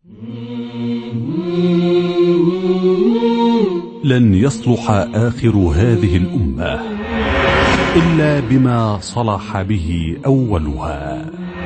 لن يصلح آخر هذه الأمة إلا بما صلح به أولها.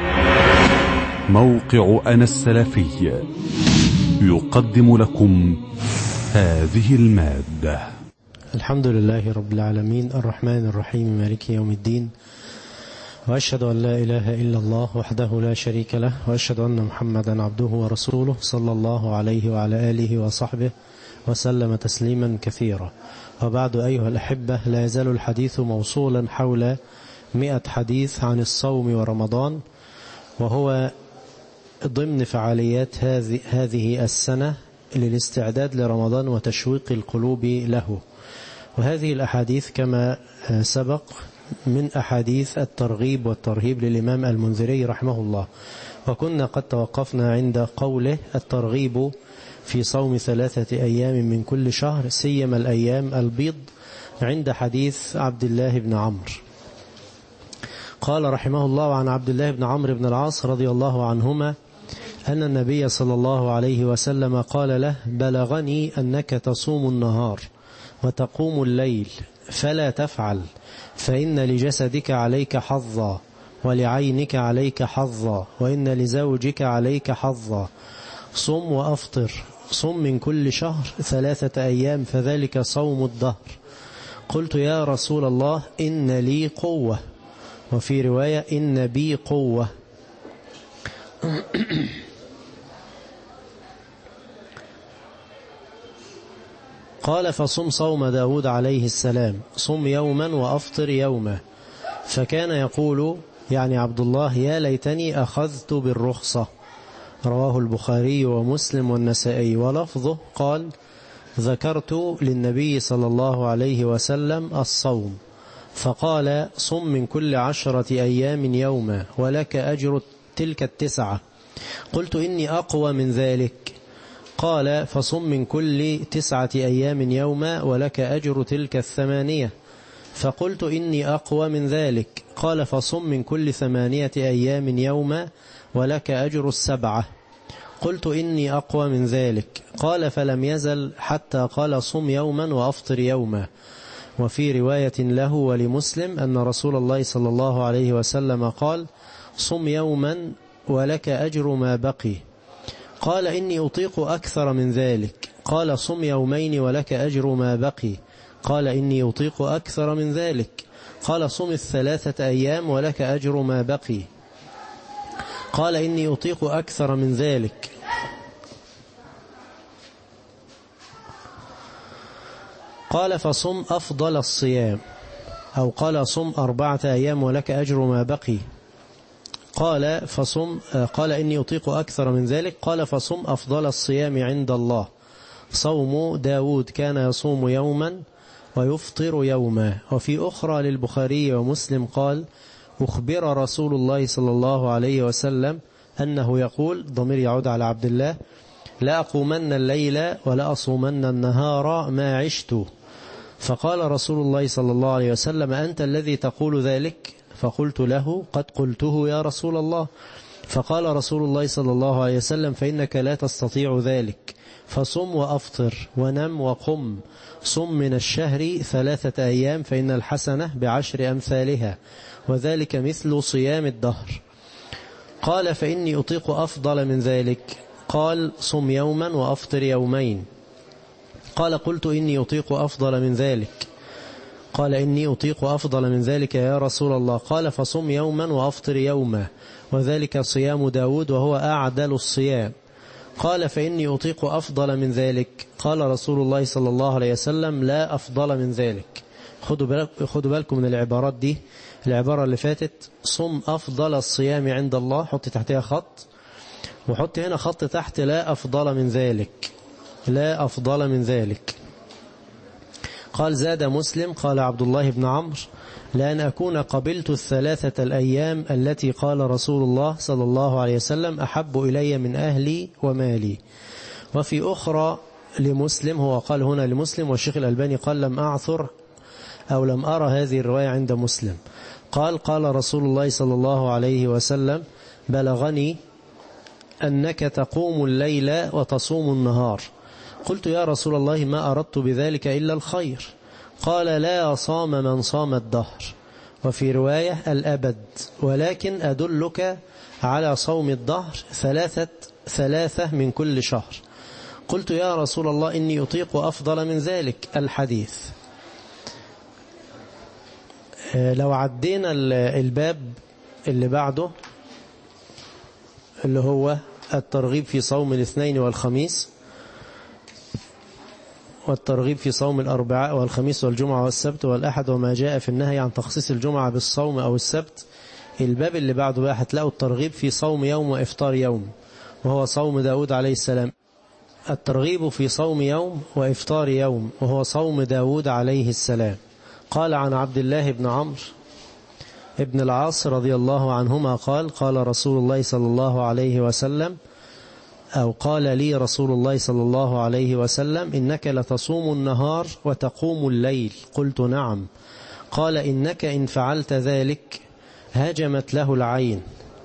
موقع أنا السلفي يقدم لكم هذه المادة. الحمد لله رب العالمين الرحمن الرحيم مالك يوم الدين، وأشهد أن لا إله إلا الله وحده لا شريك له، وأشهد أن محمدا عبده ورسوله صلى الله عليه وعلى آله وصحبه وسلم تسليما كثيرا. وبعد أيها الأحبة، لا يزال الحديث موصولا حول 100 حديث عن الصوم ورمضان، وهو ضمن فعاليات هذه السنة للاستعداد لرمضان وتشويق القلوب له. وهذه الأحاديث كما سبق من أحاديث الترغيب والترهيب للإمام المنذري رحمه الله، وكنا قد توقفنا عند قوله الترغيب في صوم 3 أيام من كل شهر، سيما الأيام البيض، عند حديث عبد الله بن عمرو. قال رحمه الله: عن عبد الله بن عمرو بن العاص رضي الله عنهما أن النبي صلى الله عليه وسلم قال له: بلغني أنك تصوم النهار وتقوم الليل، فلا تفعل، فإن لجسدك عليك حظا، ولعينك عليك حظا، وإن لزوجك عليك حظا. صم وأفطر، صم من كل شهر 3 أيام، فذلك صوم الدهر. قلت: يا رسول الله، إن لي قوة، وفي رواية إن بي قوة. قال: فصم صوم داود عليه السلام، صم يوما وأفطر يوما. فكان يقول، يعني عبد الله: يا ليتني أخذت بالرخصة. رواه البخاري ومسلم والنسائي. ولفظه قال: ذكرت للنبي صلى الله عليه وسلم الصوم، فقال: صم من كل 10 أيام يوما، ولك أجر تلك 9. قلت: إني أقوى من ذلك. قال: فصم من كل 9 أيام يوما، ولك أجر تلك 8. فقلت: إني أقوى من ذلك. قال: فصم من كل 8 أيام يوما، ولك أجر 7. قلت: إني أقوى من ذلك. قال: فلم يزل حتى قال: صم يوما وأفطر يوما. وفي رواية له ولمسلم أن رسول الله صلى الله عليه وسلم قال: صم يوما ولك أجر ما بقي. قال: إني أطيق أكثر من ذلك. قال: صم يومين ولك أجر ما بقي. قال: إني أطيق أكثر من ذلك. قال: صم 3 أيام ولك أجر ما بقي. قال: إني أطيق أكثر من ذلك. قال: فصم أفضل الصيام، أو قال: صم 4 أيام ولك أجر ما بقي. قال: إني أطيق أكثر من ذلك. قال: فصم أفضل الصيام عند الله صوم داود، كان يصوم يوما ويفطر يوما. وفي أخرى للبخاري ومسلم قال: أخبر رسول الله صلى الله عليه وسلم أنه يقول، ضمير يعود على عبد الله: لا أقومن الليل ولا أصومن النهار ما عشت. فقال رسول الله صلى الله عليه وسلم: أنت الذي تقول ذلك؟ فقلت له: قد قلته يا رسول الله. فقال رسول الله صلى الله عليه وسلم: فإنك لا تستطيع ذلك، فصم وأفطر ونم وقم. صم من الشهر 3 أيام، فإن الحسنة ب10 أمثالها، وذلك مثل صيام الدهر. قال: فإني أطيق أفضل من ذلك. قال: صم يوما وأفطر يومين. قال: قلت: إني أطيق أفضل من ذلك. قال: إني أطيق أفضل من ذلك يا رسول الله. قال: فصم يوما وأفطر يوما، وذلك صيام داود، وهو أعدل الصيام. قال: فإني أطيق أفضل من ذلك. قال رسول الله صلى الله عليه وسلم: لا أفضل من ذلك. خدوا بالكم من العبارات دي. العبارة اللي فاتت: صم أفضل الصيام عند الله، حط تحتها خط، وحط هنا خط تحت: لا أفضل من ذلك، لا أفضل من ذلك. قال: زاد مسلم: قال عبد الله بن عمرو: لأن أكون قبلت 3 الأيام التي قال رسول الله صلى الله عليه وسلم أحب إلي من أهلي ومالي. وفي أخرى لمسلم، هو قال هنا لمسلم، والشيخ الألباني قال: لم أعثر أو لم أرى هذه الرواية عند مسلم. قال: قال رسول الله صلى الله عليه وسلم: بلغني أنك تقوم الليل وتصوم النهار. قلت يا رسول الله ما أردت بذلك إلا الخير. قال لا صام من صام الدهر، وفي رواية الأبد، ولكن أدلك على صوم الدهر ثلاثة من كل شهر. قلت يا رسول الله إني أطيق أفضل من ذلك. الحديث. لو عدينا الباب اللي بعده اللي هو الترغيب في صوم الاثنين والخميس، والترغيب في صوم الأربعاء والخميس والجمعة والسبت والأحد وما جاء في النهي عن تخصيص الجمعة بالصوم أو السبت. الباب اللي بعده بقى هتلاقوا الترغيب في صوم يوم وإفطار يوم، وهو صوم داود عليه السلام. الترغيب في صوم يوم وإفطار يوم، وهو صوم داود عليه السلام. قال عن عبد الله بن عمرو ابن العاص رضي الله عنهما قال قال رسول الله صلى الله عليه وسلم، أو قال لي رسول الله صلى الله عليه وسلم إنك لتصوم النهار وتقوم الليل. قلت نعم. قال إنك إن فعلت ذلك هجمت له العين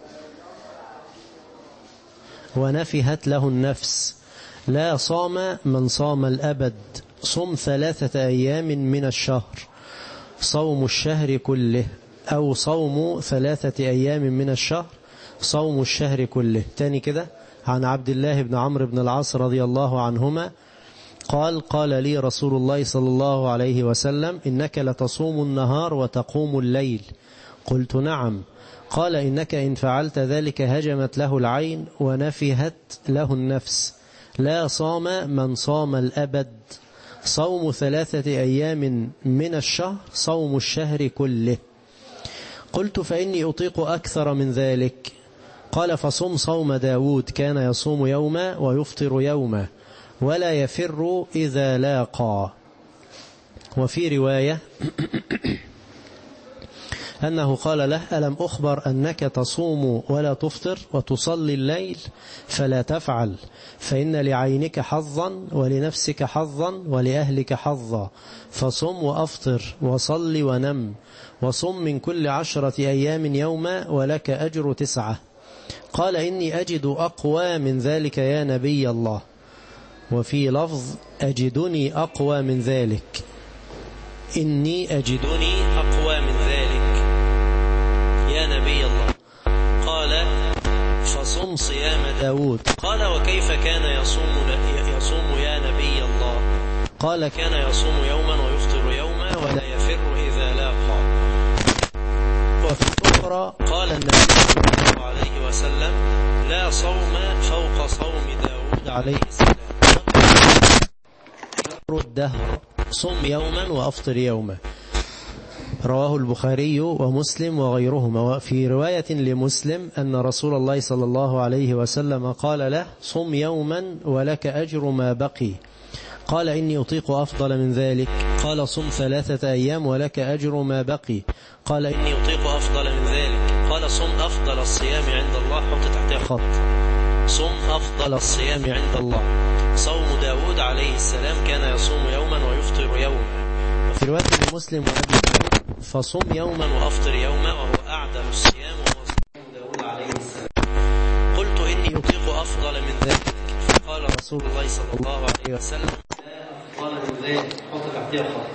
ونفهت له النفس. لا صام من صام الأبد. صم 3 أيام من الشهر، صوم الشهر كله، أو صوم 3 أيام من الشهر صوم الشهر كله. تاني كده عن عبد الله بن عمرو بن العاص رضي الله عنهما قال لي رسول الله صلى الله عليه وسلم إنك لتصوم النهار وتقوم الليل. قلت نعم. قال إنك إن فعلت ذلك هجمت له العين ونفهت له النفس. لا صام من صام الأبد. صوم 3 أيام من الشهر صوم الشهر كله. قلت فإني أطيق أكثر من ذلك. قال فصم صوم داود كان يصوم يوما ويفطر يوما ولا يفر إذا لاقى. وفي رواية أنه قال له ألم أخبر أنك تصوم ولا تفطر وتصلي الليل؟ فلا تفعل، فإن لعينك حظا ولنفسك حظا ولأهلك حظا، فصم وأفطر وصل ونم، وصم من كل 10 أيام يوما ولك أجر 9. قال إني أجد أقوى من ذلك يا نبي الله. وفي لفظ أجدني أقوى من ذلك. إني أجدني أقوى من ذلك يا نبي الله. قال فصم صيام داود. قال وكيف كان يصوم يا نبي الله؟ قال كان يصوم يوما ويفطر يوما ولا يفر إذا لاقى. وفي الأخرى قال النبي صلى الله عليه وسلم لا صوم فوق صوم داود عليه السلام الدهر، صم يوما وأفطر يوما. رواه البخاري ومسلم وغيرهما. وفي رواية لمسلم أن رسول الله صلى الله عليه وسلم قال له صم يوما ولك أجر ما بقي. قال إني أطيق أفضل من ذلك. قال صم 3 أيام ولك أجر ما بقي. قال إني أطيق أفضل من ذلك. قال صم أفضل الصيام عند الله. حط تحتها خط. صم أفضل الصيام عند الله صوم داود عليه السلام كان يصوم يوما ويفطر يوما. وفي رواية مسلم وأبي داود فصم يوما وأفطر يوما، وهو أعدل الصيام وهو صوم داود عليه السلام. قلت إني أطيق أفضل من ذلك. فقال رسول الله صلى الله عليه وسلم لا أفضل من ذلك. حط تحتها خط.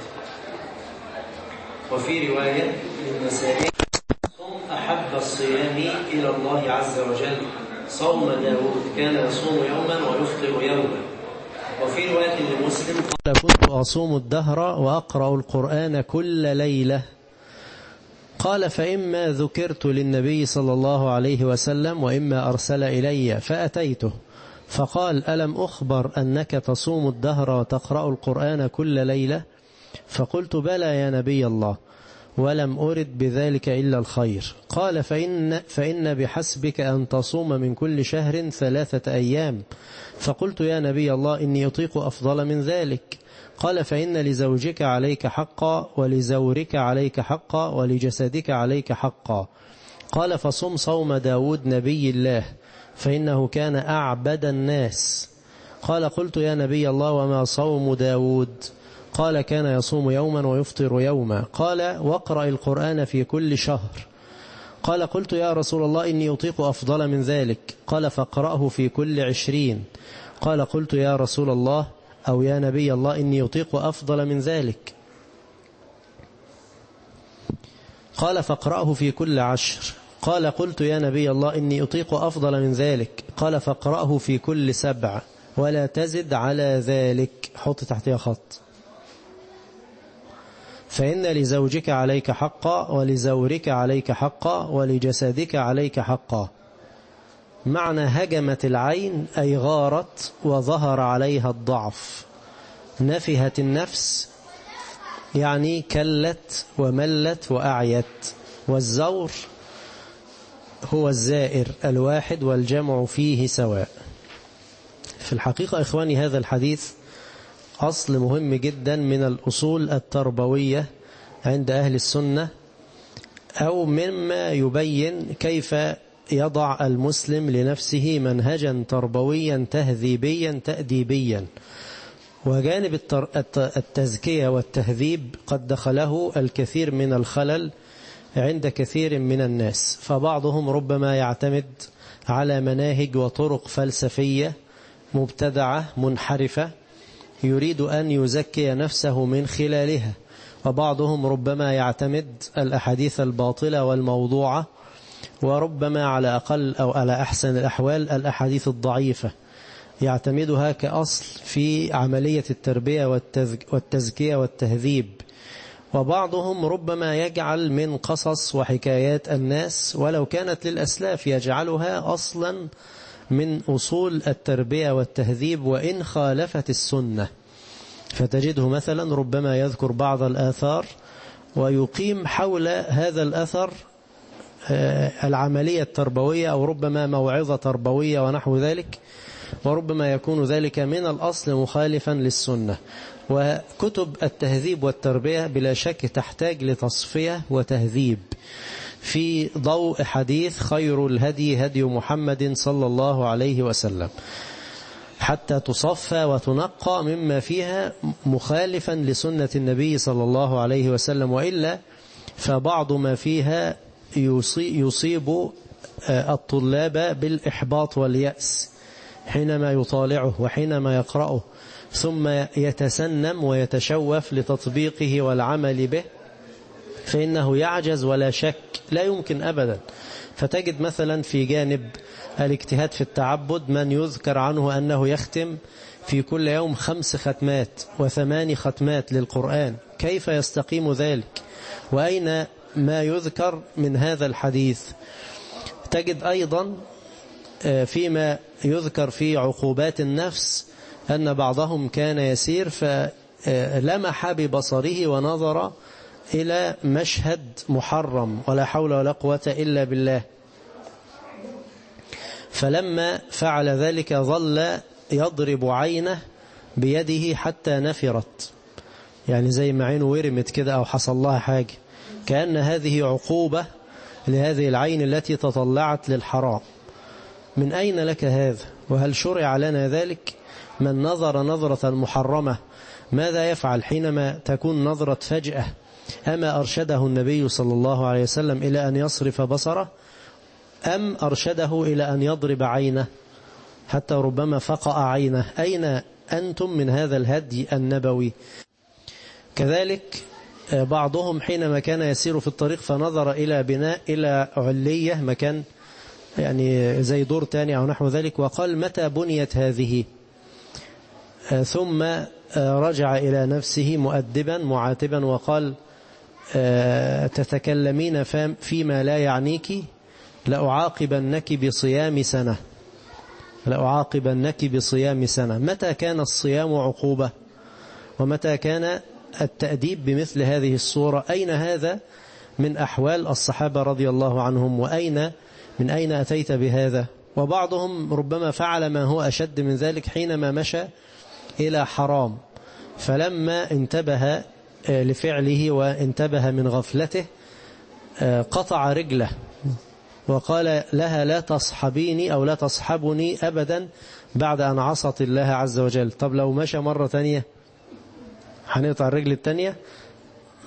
وفي رواية للنسائي صم أحب الصيام إلى الله عز وجل صوم داود كان يصوم يوما ويفطر يوما. وفي رواية لمسلم قال كنت أصوم الدهر وأقرأ القرآن كل ليلة. قال فإما ذكرت للنبي صلى الله عليه وسلم وإما أرسل إلي فأتيته فقال ألم أخبر أنك تصوم الدهر وتقرأ القرآن كل ليلة؟ فقلت بلى يا نبي الله ولم أرد بذلك إلا الخير. قال فإن بحسبك أن تصوم من كل شهر 3 أيام. فقلت يا نبي الله إني أطيق أفضل من ذلك. قال فإن لزوجك عليك حقا ولزورك عليك حقا ولجسدك عليك حقا. قال فصم صوم داود نبي الله فإنه كان أعبد الناس. قال قلت يا نبي الله وما صوم داود؟ قال كان يصوم يوما ويفطر يوما. قال واقرأ القرآن في كل شهر. قال قلت يا رسول الله إني أطيق أفضل من ذلك. قال فاقرأه في كل 20. قال قلت يا رسول الله أو يا نبي الله إني أطيق أفضل من ذلك. قال فاقرأه في كل 10. قال قلت يا نبي الله إني أطيق أفضل من ذلك. قال فاقرأه في كل 7 ولا تزد على ذلك. حط تحتها خط. فإن لزوجك عليك حقا ولزورك عليك حقا ولجسدك عليك حقا. معنى هجمت العين أي غارت وظهر عليها الضعف. نفهت النفس يعني كلت وملت وأعيت. والزور هو الزائر الواحد والجمع فيه سواء. في الحقيقة إخواني هذا الحديث أصل مهم جدا من الأصول التربوية عند أهل السنة، أو مما يبين كيف يضع المسلم لنفسه منهجا تربويا تهذيبيا تأديبيا. وجانب التزكية والتهذيب قد دخله الكثير من الخلل عند كثير من الناس، فبعضهم ربما يعتمد على مناهج وطرق فلسفية مبتدعة منحرفة يريد أن يزكي نفسه من خلالها، وبعضهم ربما يعتمد الأحاديث الباطلة والموضوعة، وربما على أقل أو على أحسن الأحوال الأحاديث الضعيفة يعتمدها كأصل في عملية التربية والتزكية والتهذيب. وبعضهم ربما يجعل من قصص وحكايات الناس ولو كانت للأسلاف يجعلها أصلا من أصول التربية والتهذيب وإن خالفت السنة، فتجده مثلا ربما يذكر بعض الآثار ويقيم حول هذا الأثر العملية التربوية أو ربما موعظة تربوية ونحو ذلك، وربما يكون ذلك من الأصل مخالفا للسنة. وكتب التهذيب والتربية بلا شك تحتاج لتصفية وتهذيب في ضوء حديث خير الهدي هدي محمد صلى الله عليه وسلم، حتى تصفى وتنقى مما فيها مخالفا لسنة النبي صلى الله عليه وسلم، وإلا فبعض ما فيها يصيب الطلاب بالإحباط واليأس حينما يطالعه وحينما يقرأه، ثم يتسنم ويتشوف لتطبيقه والعمل به، فإنه يعجز ولا شك، لا يمكن أبدا. فتجد مثلا في جانب الاجتهاد في التعبد من يذكر عنه أنه يختم في كل يوم 5 ختمات و8 ختمات للقرآن. كيف يستقيم ذلك؟ وأين ما يذكر من هذا الحديث؟ تجد أيضا فيما يذكر في عقوبات النفس أن بعضهم كان يسير فلمح ببصره ونظر إلى مشهد محرم ولا حول ولا قوة إلا بالله، فلما فعل ذلك ظل يضرب عينه بيده حتى نفرت، يعني زي ما عينه ورمت كده أو حصل لها حاجة، كأن هذه عقوبة لهذه العين التي تطلعت للحرام. من أين لك هذا؟ وهل شرع لنا ذلك؟ من نظر نظرة المحرمة ماذا يفعل حينما تكون نظرة فجأة؟ أما أرشده النبي صلى الله عليه وسلم إلى أن يصرف بصره، أم أرشده إلى أن يضرب عينه حتى ربما فقأ عينه؟ أين أنتم من هذا الهدي النبوي؟ كذلك بعضهم حينما كان يسير في الطريق فنظر إلى بناء إلى علية مكان يعني زي دور تاني أو نحو ذلك، وقال متى بنيت هذه؟ ثم رجع إلى نفسه مؤدبا معاتبا وقال تتكلمين فيما لا يعنيك لأعاقبنك بصيام سنة، لأعاقبنك بصيام سنة. متى كان الصيام عقوبة؟ ومتى كان التأديب بمثل هذه الصورة؟ أين هذا من أحوال الصحابة رضي الله عنهم؟ وأين من أين أتيت بهذا؟ وبعضهم ربما فعل ما هو أشد من ذلك حينما مشى إلى حرام، فلما انتبه لفعله وانتبه من غفلته قطع رجله وقال لها لا تصحبيني أو لا تصحبني أبدا بعد أن عصت الله عز وجل. طب لو مشى مرة تانية هنقطع الرجل التانية؟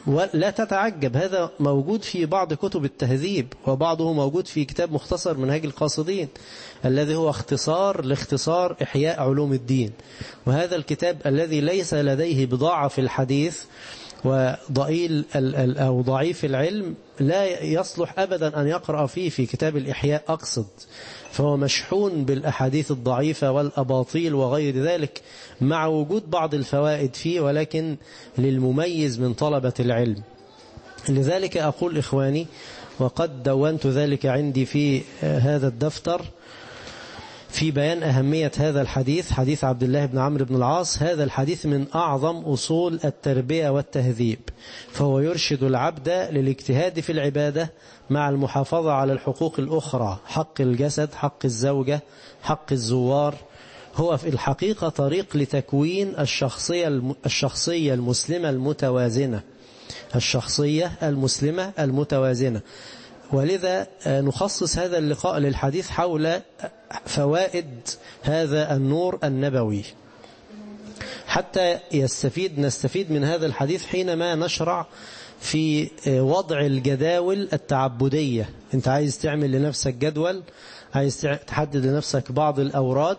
ولا تتعجب، هذا موجود في بعض كتب التهذيب، وبعضه موجود في كتاب مختصر منهاج القاصدين الذي هو اختصار لاختصار إحياء علوم الدين. وهذا الكتاب الذي ليس لديه بضاعة في الحديث وضئيل أو ضعيف العلم لا يصلح أبدا أن يقرأ فيه في كتاب الإحياء أقصد، فهو مشحون بالأحاديث الضعيفة والأباطيل وغير ذلك، مع وجود بعض الفوائد فيه ولكن للمميز من طلبة العلم. لذلك أقول إخواني، وقد دونت ذلك عندي في هذا الدفتر في بيان أهمية هذا الحديث، حديث عبد الله بن عمرو بن العاص، هذا الحديث من أعظم أصول التربية والتهذيب، فهو يرشد العبد للاجتهاد في العبادة مع المحافظة على الحقوق الأخرى، حق الجسد، حق الزوجة، حق الزوار. هو في الحقيقة طريق لتكوين الشخصية المسلمة المتوازنة، الشخصية المسلمة المتوازنة. ولذا نخصص هذا اللقاء للحديث حول فوائد هذا النور النبوي حتى نستفيد من هذا الحديث حينما نشرع في وضع الجداول التعبدية. انت عايز تعمل لنفسك جدول، عايز تحدد لنفسك بعض الأوراد،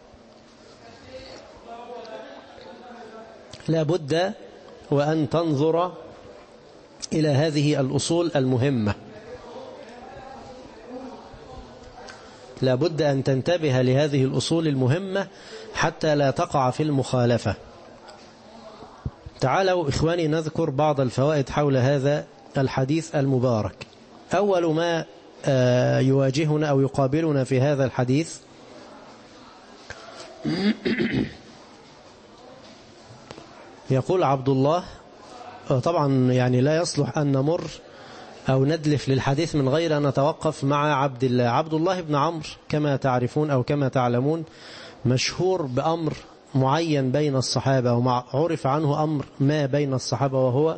لا بد وأن تنظر إلى هذه الأصول المهمة، لا بد أن تنتبه لهذه الأصول المهمة حتى لا تقع في المخالفة. تعالوا إخواني نذكر بعض الفوائد حول هذا الحديث المبارك. أول ما يواجهنا أو يقابلنا في هذا الحديث يقول عبد الله، طبعا يعني لا يصلح أن نمر أو ندلف للحديث من غير أن نتوقف مع عبد الله. عبد الله بن عمرو كما تعرفون أو كما تعلمون مشهور بأمر معين بين الصحابة، وعرف عنه أمر ما بين الصحابة، وهو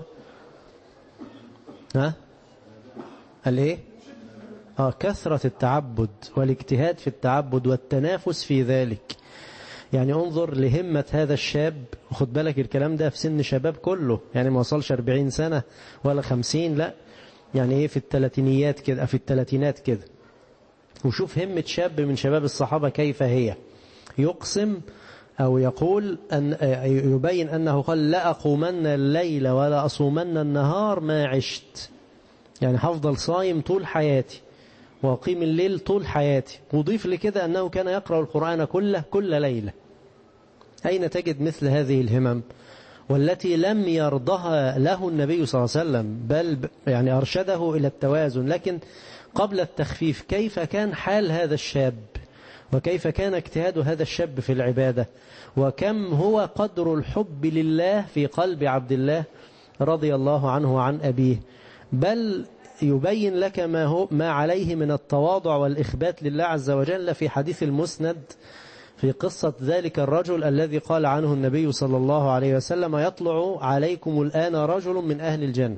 الإيه؟ كثرة التعبد والاجتهاد في التعبد والتنافس في ذلك. يعني انظر لهمة هذا الشاب، وخد بالك الكلام ده في سن شباب كله، يعني ما وصلش 40 سنة ولا 50، لا يعني ايه في الثلاثينيات كده، في الثلاثينات كده. وشوف همة شاب من شباب الصحابة كيف هي. يقسم أو يقول أن يبين أنه قال لا أقومن الليل ولا أصومن النهار ما عشت، يعني هفضل صايم طول حياتي وأقيم الليل طول حياتي. وضيف لكده أنه كان يقرأ القرآن كل ليلة. أين تجد مثل هذه الهمم والتي لم يرضها له النبي صلى الله عليه وسلم، بل يعني أرشده إلى التوازن. لكن قبل التخفيف كيف كان حال هذا الشاب، وكيف كان اجتهاد هذا الشاب في العبادة، وكم هو قدر الحب لله في قلب عبد الله رضي الله عنه وعن أبيه. بل يبين لك ما عليه من التواضع والإخبات لله عز وجل في حديث المسند في قصة ذلك الرجل الذي قال عنه النبي صلى الله عليه وسلم يطلع عليكم الآن رجل من أهل الجنة.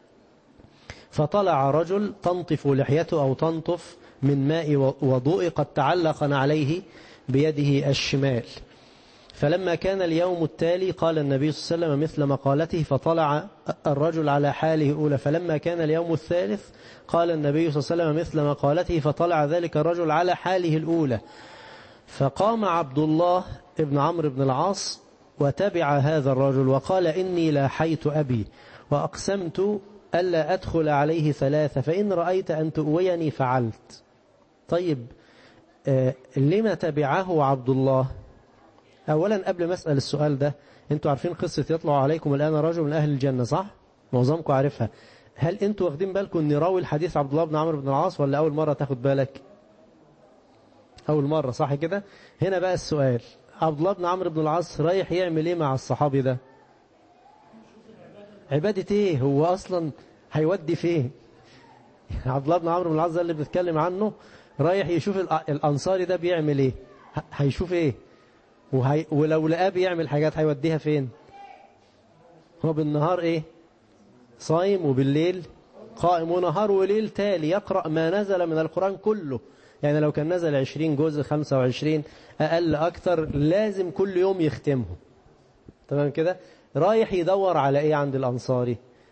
فطلع رجل تنطف لحيته أو تنطف من ماء وضوء قد تعلق عليه بيده الشمال. فلما كان اليوم التالي قال النبي صلى الله عليه وسلم مثل مقالته، فطلع الرجل على حاله الأولى. فلما كان اليوم الثالث قال النبي صلى الله عليه وسلم مثل مقالته، فطلع ذلك الرجل على حاله الأولى. فقام عبد الله ابن عمرو بن العاص وتبع هذا الرجل وقال إني لاحيت أبي وأقسمت ألا أدخل عليه ثلاثة، فإن رأيت أن تؤويني فعلت. طيب لما تبعه عبد الله؟ أولا قبل ما أسأل السؤال ده، أنتوا عارفين قصة يطلع عليكم الآن رجل من أهل الجنة صح؟ معظمكم عارفها. هل أنتوا واخدين بالكم أن راوي الحديث عبد الله بن عمرو بن العاص، ولا أول مرة تاخد بالك؟ أول مرة صح كده؟ هنا بقى السؤال، عبد الله بن عمرو بن العاص رايح يعمل إيه مع الصحابي ده؟ عبادة إيه؟ هو أصلا هيودي فين؟ عبد الله بن عمرو بن العاص اللي بنتكلم عنه رايح يشوف الأنصاري ده بيعمل إيه؟ هيشوف إيه؟ ولو لقاه بيعمل حاجات هيوديها فين؟ هو بالنهار إيه؟ صايم، وبالليل قائم، ونهار وليل تالي يقرأ ما نزل من القرآن كله. يعني لو كان نزل 20 جزء 25 أقل أكتر لازم كل يوم يختمه. تمام كده؟ رايح يدور على إيه عند الأنصاري؟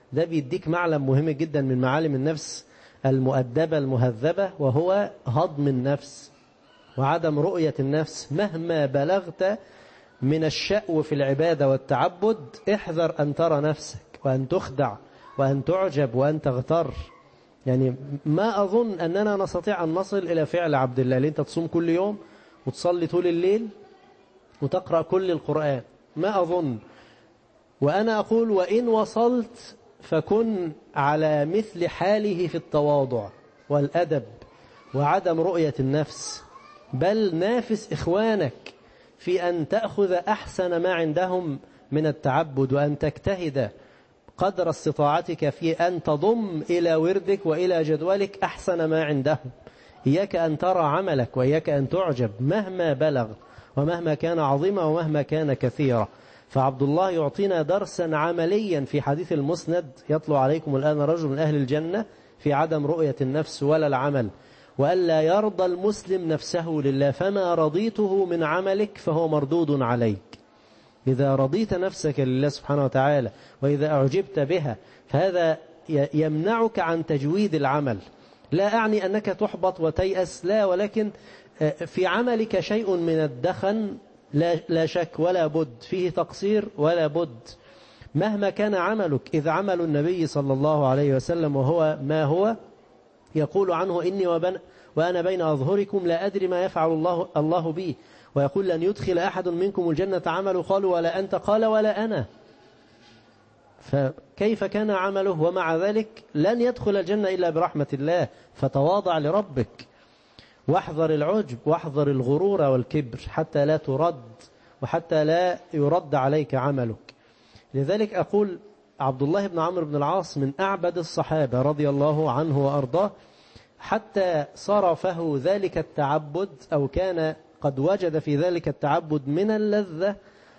ده بيديك معلم مهم جدا من معالم النفس المؤدبة المهذبة، وهو هضم النفس وعدم رؤية النفس. مهما بلغت من الشأو في العبادة والتعبد احذر أن ترى نفسك وأن تخدع وأن تعجب وأن تغتر. يعني ما أظن أننا نستطيع أن نصل إلى فعل عبد الله، اللي أنت تصوم كل يوم وتصلي طول الليل وتقرأ كل القرآن، ما أظن. وأنا أقول وإن وصلت فكن على مثل حاله في التواضع والأدب وعدم رؤية النفس، بل نافس إخوانك في أن تأخذ أحسن ما عندهم من التعبد، وأن تجتهد قدر استطاعتك في أن تضم إلى وردك وإلى جدولك أحسن ما عندهم. إياك أن ترى عملك وإياك أن تعجب مهما بلغ ومهما كان عظيما ومهما كان كثيرا. فعبد الله يعطينا درسا عمليا في حديث المسند: يطلع عليكم الآن رجل من أهل الجنة، في عدم رؤية النفس ولا العمل، وألا يرضى المسلم نفسه لله، فما رضيته من عملك فهو مردود عليك. إذا رضيت نفسك لله سبحانه وتعالى وإذا أعجبت بها فهذا يمنعك عن تجويد العمل. لا أعني أنك تحبط وتيأس، لا، ولكن في عملك شيء من الدخن لا شك ولا بد، فيه تقصير ولا بد مهما كان عملك. إذ عمل النبي صلى الله عليه وسلم وهو ما هو يقول عنه: إني وأنا بين أظهركم لا أدري ما يفعل الله بي، ويقول: لن يدخل أحد منكم الجنة عمله، قالوا ولا أنت، قال ولا أنا. فكيف كان عمله ومع ذلك لن يدخل الجنة إلا برحمة الله. فتواضع لربك، واحذر العجب واحذر الغرور والكبر حتى لا ترد وحتى لا يرد عليك عملك. لذلك أقول عبد الله بن عمرو بن العاص من أعبد الصحابة رضي الله عنه وأرضاه، حتى صرفه ذلك التعبد أو كان قد وجد في ذلك التعبد من اللذة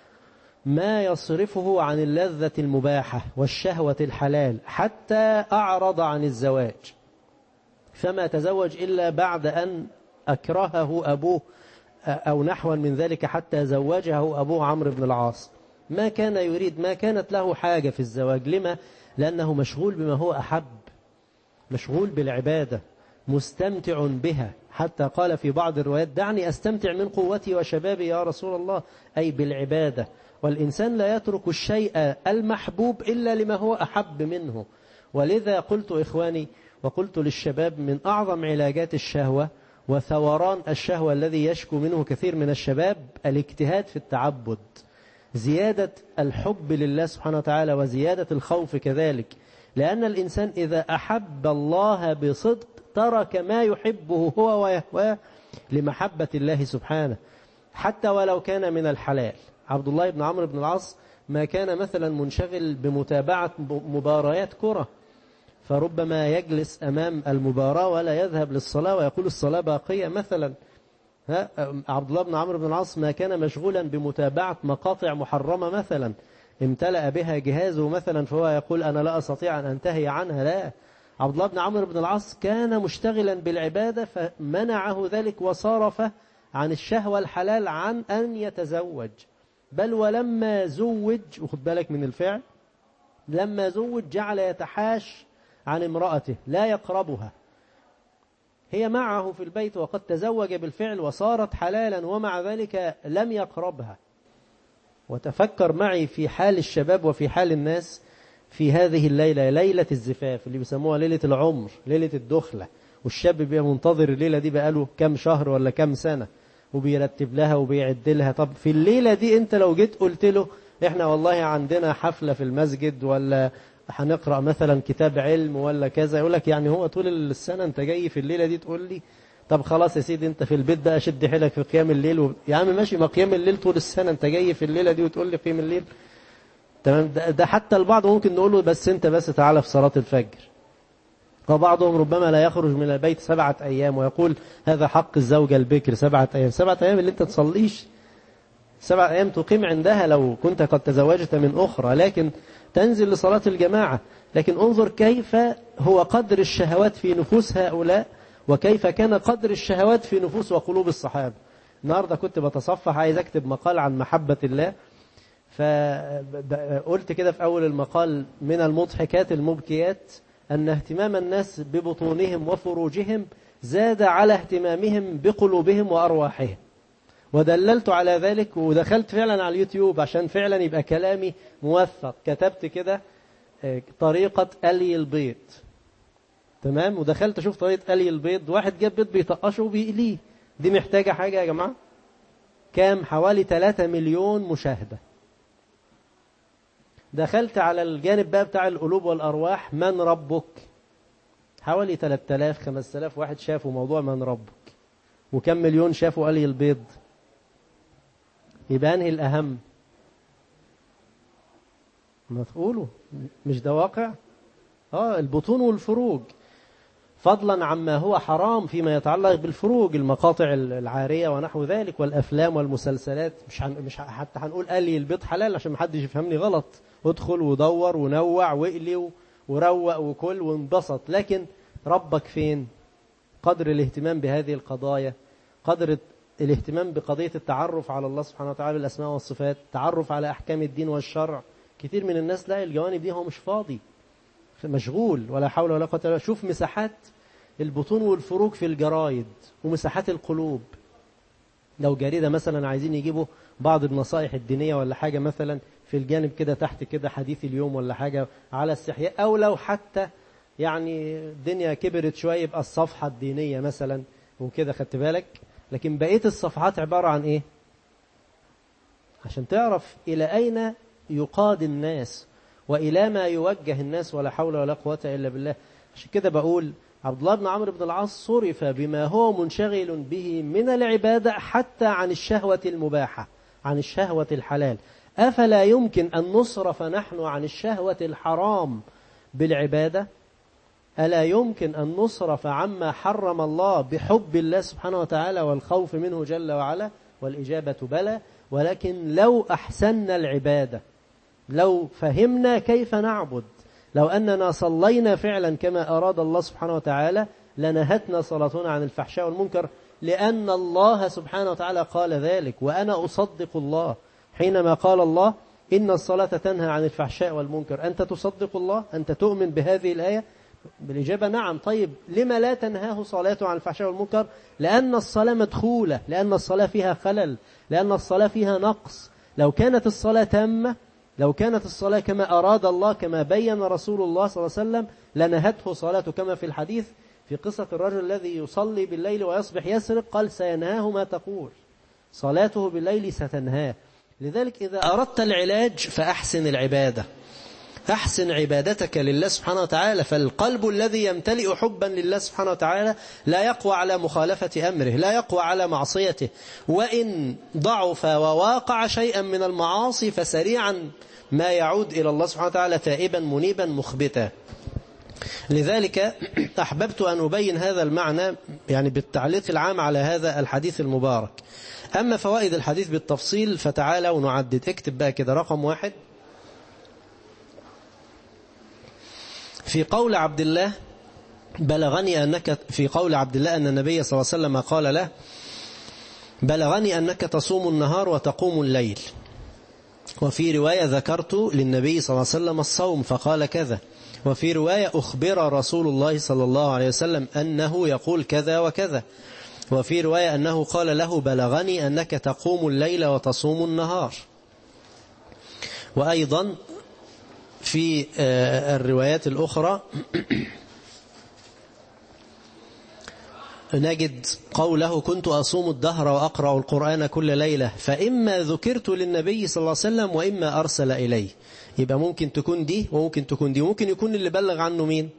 ما يصرفه عن اللذة المباحة والشهوة الحلال، حتى أعرض عن الزواج، فما تزوج إلا بعد أن أكرهه أبوه أو نحوا من ذلك، حتى زوجه أبوه عمرو بن العاص. ما كان يريد، ما كانت له حاجة في الزواج. لما؟ لأنه مشغول بما هو أحب، مشغول بالعبادة، مستمتع بها، حتى قال في بعض الروايات: دعني أستمتع من قوتي وشبابي يا رسول الله، أي بالعبادة. والإنسان لا يترك الشيء المحبوب إلا لما هو أحب منه. ولذا قلت إخواني وقلت للشباب: من أعظم علاجات الشهوة وثوران الشهوة الذي يشكو منه كثير من الشباب الاجتهاد في التعبد، زيادة الحب لله سبحانه وتعالى وزيادة الخوف كذلك. لأن الإنسان إذا أحب الله بصدق ترك ما يحبه هو ويهواه لمحبة الله سبحانه، حتى ولو كان من الحلال. عبد الله بن عمرو بن العاص ما كان مثلا منشغل بمتابعة مباريات كرة، فربما يجلس أمام المباراة ولا يذهب للصلاة ويقول الصلاة باقية مثلا. عبد الله بن عمرو بن العاص ما كان مشغولا بمتابعة مقاطع محرمة مثلا امتلأ بها جهازه مثلا، فهو يقول أنا لا أستطيع أن أنتهي عنها. لا، عبد الله بن عمرو بن العاص كان مشتغلا بالعبادة، فمنعه ذلك وصرفه عن الشهوة الحلال عن أن يتزوج. بل ولما زوج، وخد بالك من الفعل، لما زوج جعل يتحاش عن امرأته لا يقربها، هي معه في البيت وقد تزوج بالفعل وصارت حلالا، ومع ذلك لم يقربها. وتفكر معي في حال الشباب وفي حال الناس في هذه الليلة، ليلة الزفاف اللي بيسموها ليلة العمر، ليلة الدخلة، والشاب بيبقى منتظر الليلة دي بقاله كم شهر ولا كم سنة وبيرتب لها وبيعد لها. طب في الليلة دي انت لو جيت قلت له احنا والله عندنا حفلة في المسجد ولا هنقرأ مثلا كتاب علم ولا كذا، يقول لك يعني هو طول السنة انت جاي في الليلة دي تقول لي؟ طب خلاص يا سيدي انت في البيت بقى شد حيلك في قيام الليل يا عم ماشي، ما قيام الليل طول السنة، انت جاي في الليلة دي وتقول لي قيام الليل؟ تمام. ده حتى البعض ممكن نقول له بس انت بس تعالى في صلاة الفجر. وبعضهم ربما لا يخرج من البيت 7 أيام ويقول هذا حق الزوجة البكر. 7 أيام، 7 أيام اللي انت تصليش، 7 أيام تقيم عندها لو كنت قد تزوجت من أخرى، لكن تنزل لصلاة الجماعة. لكن انظر كيف هو قدر الشهوات في نفوس هؤلاء، وكيف كان قدر الشهوات في نفوس وقلوب الصحابة. النهاردة كنت بتصفح عايز أكتب مقال عن محبة الله، فقلت كده في أول المقال: من المضحكات المبكيات أن اهتمام الناس ببطونهم وفروجهم زاد على اهتمامهم بقلوبهم وأرواحهم. ودللت على ذلك، ودخلت فعلا على اليوتيوب عشان فعلا يبقى كلامي موثق. كتبت كده طريقة ألي البيض، تمام، ودخلت أشوف طريقة ألي البيض. واحد جاب بيض بيطقشه وبيقليه. دي محتاجة حاجة يا جماعة؟ كام؟ حوالي 3 مليون مشاهدة. دخلت على الجانب بقى بتاع القلوب والأرواح: من ربك؟ حوالي 3000 5000 واحد شافوا موضوع من ربك، وكم مليون شافوا قلي البيض. يبقى انهي الأهم؟ ما تقولوا مش ده واقع؟ البطون والفروج، فضلا عما هو حرام فيما يتعلق بالفروج، المقاطع العارية ونحو ذلك، والأفلام والمسلسلات. مش حتى هنقول قلي البيض حلال عشان محدش يفهمني غلط. ادخل ودور ونوع واقلي وروق وكل وانبسط، لكن ربك فين؟ قدر الاهتمام بهذه القضايا، قدر الاهتمام بقضية التعرف على الله سبحانه وتعالى بالأسماء والصفات، التعرف على أحكام الدين والشرع. كثير من الناس لا، الجوانب دي هو مش فاضي، مشغول، ولا حول ولا قوة إلا بالله. شوف مساحات البطون والفروج في الجرايد ومساحات القلوب. لو جريدة مثلا عايزين يجيبوا بعض النصائح الدينية ولا حاجة، مثلا في الجانب كده تحت كده حديث اليوم ولا حاجة على استحياء، أو لو حتى يعني الدنيا كبرت شوية يبقى الصفحة الدينية مثلا وكده، خدت بالك. لكن بقية الصفحات عبارة عن إيه؟ عشان تعرف إلى أين يقاد الناس وإلى ما يوجه الناس، ولا حول ولا قوة إلا بالله. عشان كده بقول عبد الله بن عمرو بن العاص صرف بما هو منشغل به من العبادة حتى عن الشهوة المباحة، عن الشهوة الحلال. أفلا يمكن أن نصرف نحن عن الشهوة الحرام بالعبادة؟ ألا يمكن أن نصرف عما حرم الله بحب الله سبحانه وتعالى والخوف منه جل وعلا؟ والإجابة بلى. ولكن لو أحسننا العبادة، لو فهمنا كيف نعبد، لو أننا صلينا فعلا كما أراد الله سبحانه وتعالى، لنهتنا صلاتنا عن الفحشاء والمنكر، لأن الله سبحانه وتعالى قال ذلك. وأنا أصدق الله حينما قال الله: إن الصلاة تنهى عن الفحشاء والمنكر. أنت تصدق الله؟ أنت تؤمن بهذه الآية؟ بالإجابة نعم. طيب لما لا تنهاه صلاته عن الفحشاء والمنكر؟ لأن الصلاة مدخولة، لأن الصلاة فيها خلل، لأن الصلاة فيها نقص. لو كانت الصلاة تامة، لو كانت الصلاة كما أراد الله، كما بين رسول الله صلى الله عليه وسلم، لنهته صلاته، كما في الحديث في قصة الرجل الذي يصلي بالليل ويصبح يسرق، قال: سينهاه ما تقول، صلاته بالليل ستنهاه. لذلك إذا أردت العلاج فأحسن العبادة، أحسن عبادتك لله سبحانه وتعالى. فالقلب الذي يمتلئ حبا لله سبحانه وتعالى لا يقوى على مخالفة أمره، لا يقوى على معصيته، وإن ضعف وواقع شيئا من المعاصي فسريعا ما يعود إلى الله سبحانه وتعالى تائبا منيبا مخبتا. لذلك أحببت أن أبين هذا المعنى يعني بالتعليق العام على هذا الحديث المبارك. أما فوائد الحديث بالتفصيل فتعالى ونعدد. اكتب بقى كده رقم 1: في قول عبد الله: بلغني أنك، في قول عبد الله أن النبي صلى الله عليه وسلم قال له: بلغني أنك تصوم النهار وتقوم الليل. وفي رواية: ذكرت للنبي صلى الله عليه وسلم الصوم فقال كذا. وفي رواية: أخبر رسول الله صلى الله عليه وسلم أنه يقول كذا وكذا. وفي رواية أنه قال له: بلغني أنك تقوم الليل وتصوم النهار. وأيضا في الروايات الأخرى نجد قوله: كنت أصوم الدهر وأقرأ القرآن كل ليلة، فإما ذكرت للنبي صلى الله عليه وسلم وإما أرسل إليه. يبقى ممكن تكون دي وممكن تكون دي. ممكن يكون اللي بلغ عنه مين؟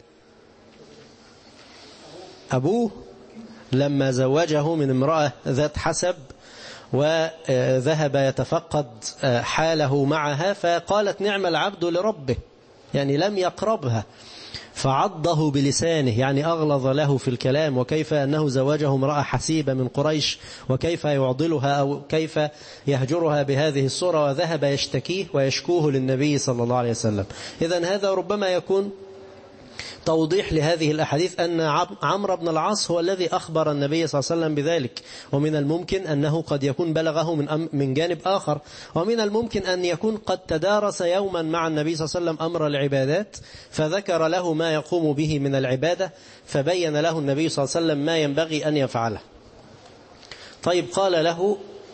أبوه، لما زوجه من امرأة ذات حسب وذهب يتفقد حاله معها، فقالت: نعم العبد لربه، يعني لم يقربها، فعضه بلسانه، يعني أغلظ له في الكلام، وكيف أنه زوجه امرأة حسيبة من قريش، وكيف يعضلها أو كيف يهجرها بهذه الصورة، وذهب يشتكيه ويشكوه للنبي صلى الله عليه وسلم. إذن هذا ربما يكون توضيح لهذه الأحاديث أن عمرو بن العاص هو الذي أخبر النبي صلى الله عليه وسلم بذلك، ومن الممكن أنه قد يكون بلغه من جانب آخر، ومن الممكن أن يكون قد تدارس يوما مع النبي صلى الله عليه وسلم أمر العبادات فذكر له ما يقوم به من العبادة فبين له النبي صلى الله عليه وسلم ما ينبغي أن يفعله. طيب قال له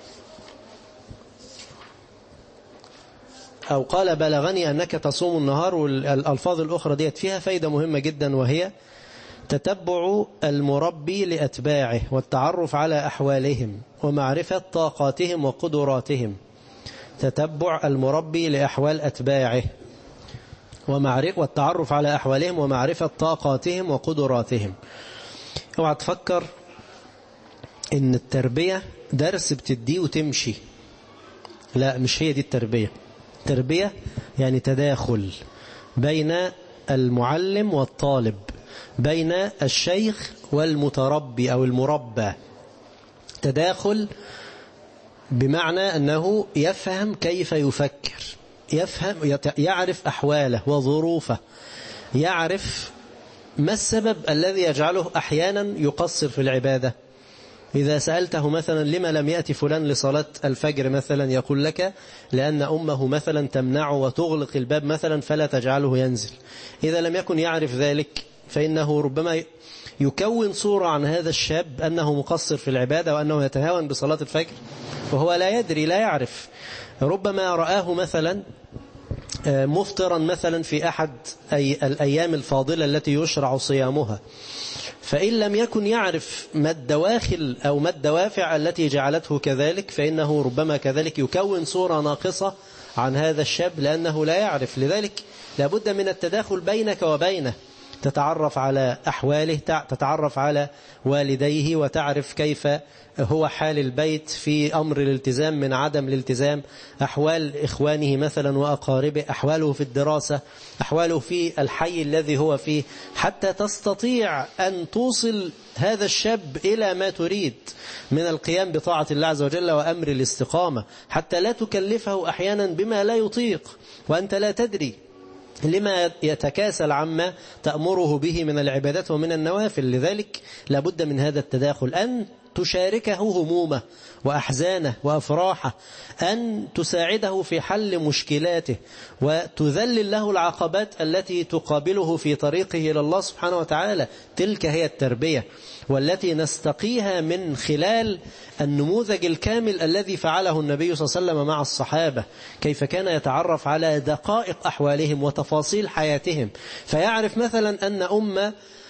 أو قال بلغني أنك تصوم النهار، والألفاظ الأخرى ديت فيها فايدة مهمة جدا، وهي تتبع المربي لأتباعه والتعرف على أحوالهم ومعرفة طاقاتهم وقدراتهم. تتبع المربي لأحوال أتباعه والتعرف على أحوالهم ومعرفة طاقاتهم وقدراتهم. اوعى تفكر إن التربية درس بتديه وتمشي، لا، مش هي دي التربية. التربية يعني تداخل بين المعلم والطالب، بين الشيخ والمتربي أو المربى. تداخل بمعنى أنه يفهم كيف يفكر، يعرف أحواله وظروفه، يعرف ما السبب الذي يجعله أحيانا يقصر في العبادة. إذا سألته مثلا لما لم يأتي فلان لصلاة الفجر مثلا، يقول لك لأن أمه مثلا تمنعه وتغلق الباب مثلا فلا تجعله ينزل. إذا لم يكن يعرف ذلك فإنه ربما يكون صورة عن هذا الشاب أنه مقصر في العبادة وأنه يتهاون بصلاة الفجر وهو لا يدري، لا يعرف. ربما رآه مثلا مفطرا مثلا في أحد الأيام الفاضلة التي يشرع صيامها، فإن لم يكن يعرف ما الدواخل أو ما الدوافع التي جعلته كذلك فإنه ربما كذلك يكون صورة ناقصة عن هذا الشاب لأنه لا يعرف. لذلك لابد من التداخل بينك وبينه، تتعرف على أحواله، تتعرف على والديه، وتعرف كيف هو حال البيت في أمر الالتزام من عدم الالتزام، أحوال إخوانه مثلا وأقاربه، أحواله في الدراسة، أحواله في الحي الذي هو فيه، حتى تستطيع أن توصل هذا الشاب إلى ما تريد من القيام بطاعة الله عز وجل وأمر الاستقامة، حتى لا تكلفه أحيانا بما لا يطيق وأنت لا تدري لما يتكاسل عما تأمره به من العبادات ومن النوافل. لذلك لابد من هذا التداخل، أن تشاركه همومه وأحزانه وأفراحه، أن تساعده في حل مشكلاته وتذلل له العقبات التي تقابله في طريقه إلى الله سبحانه وتعالى. تلك هي التربية، والتي نستقيها من خلال النموذج الكامل الذي فعله النبي صلى الله عليه وسلم مع الصحابة، كيف كان يتعرف على دقائق أحوالهم وتفاصيل حياتهم، فيعرف مثلا أن أم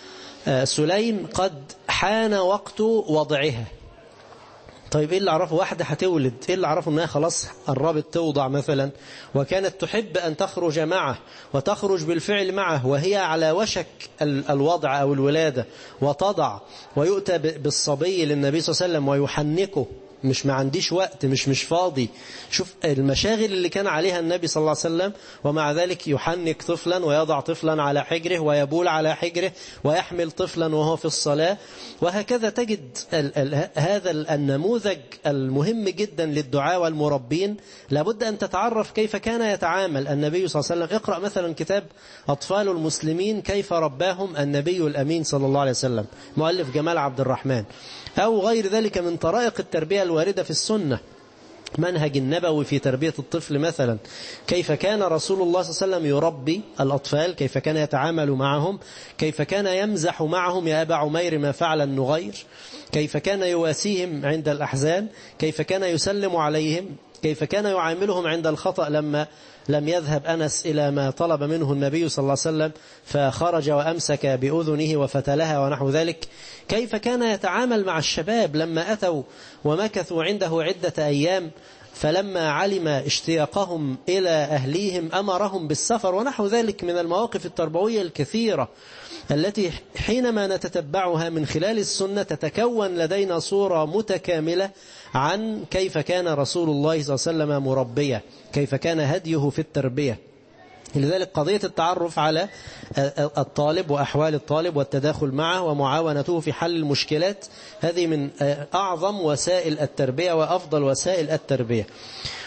سليم قد حان وقت وضعها. طيب إيه اللي عرفه؟ واحدة هتولد، إيه اللي عرفه؟ أنها خلاص قربت توضع مثلا، وكانت تحب أن تخرج معه وتخرج بالفعل معه وهي على وشك الوضع أو الولادة، وتضع ويؤتى بالصبي للنبي صلى الله عليه وسلم ويحنكه، مش ما عنديش وقت، مش فاضي. شوف المشاغل اللي كان عليها النبي صلى الله عليه وسلم، ومع ذلك يحنك طفلا ويضع طفلا على حجره ويبول على حجره ويحمل طفلا وهو في الصلاة. وهكذا تجد هذا النموذج المهم جدا للدعاء والمربين. لابد أن تتعرف كيف كان يتعامل النبي صلى الله عليه وسلم. اقرأ مثلا كتاب أطفال المسلمين كيف رباهم النبي الأمين صلى الله عليه وسلم، مؤلف جمال عبد الرحمن، أو غير ذلك من طرائق التربية الواردة في السنة، منهج النبوي في تربية الطفل مثلا، كيف كان رسول الله صلى الله عليه وسلم يربي الأطفال، كيف كان يتعامل معهم، كيف كان يمزح معهم يا أبا عمير ما فعل النغير، كيف كان يواسيهم عند الأحزان، كيف كان يسلم عليهم، كيف كان يعاملهم عند الخطأ لما لم يذهب أنس إلى ما طلب منه النبي صلى الله عليه وسلم فخرج وأمسك بأذنه وفتلها ونحو ذلك، كيف كان يتعامل مع الشباب لما أتوا ومكثوا عنده عدة أيام فلما علم اشتياقهم إلى أهليهم أمرهم بالسفر ونحو ذلك من المواقف التربوية الكثيرة التي حينما نتتبعها من خلال السنة تتكون لدينا صورة متكاملة عن كيف كان رسول الله صلى الله عليه وسلم مربيا، كيف كان هديه في التربية. لذلك قضية التعرف على الطالب وأحوال الطالب والتداخل معه ومعاونته في حل المشكلات، هذه من أعظم وسائل التربية وأفضل وسائل التربية.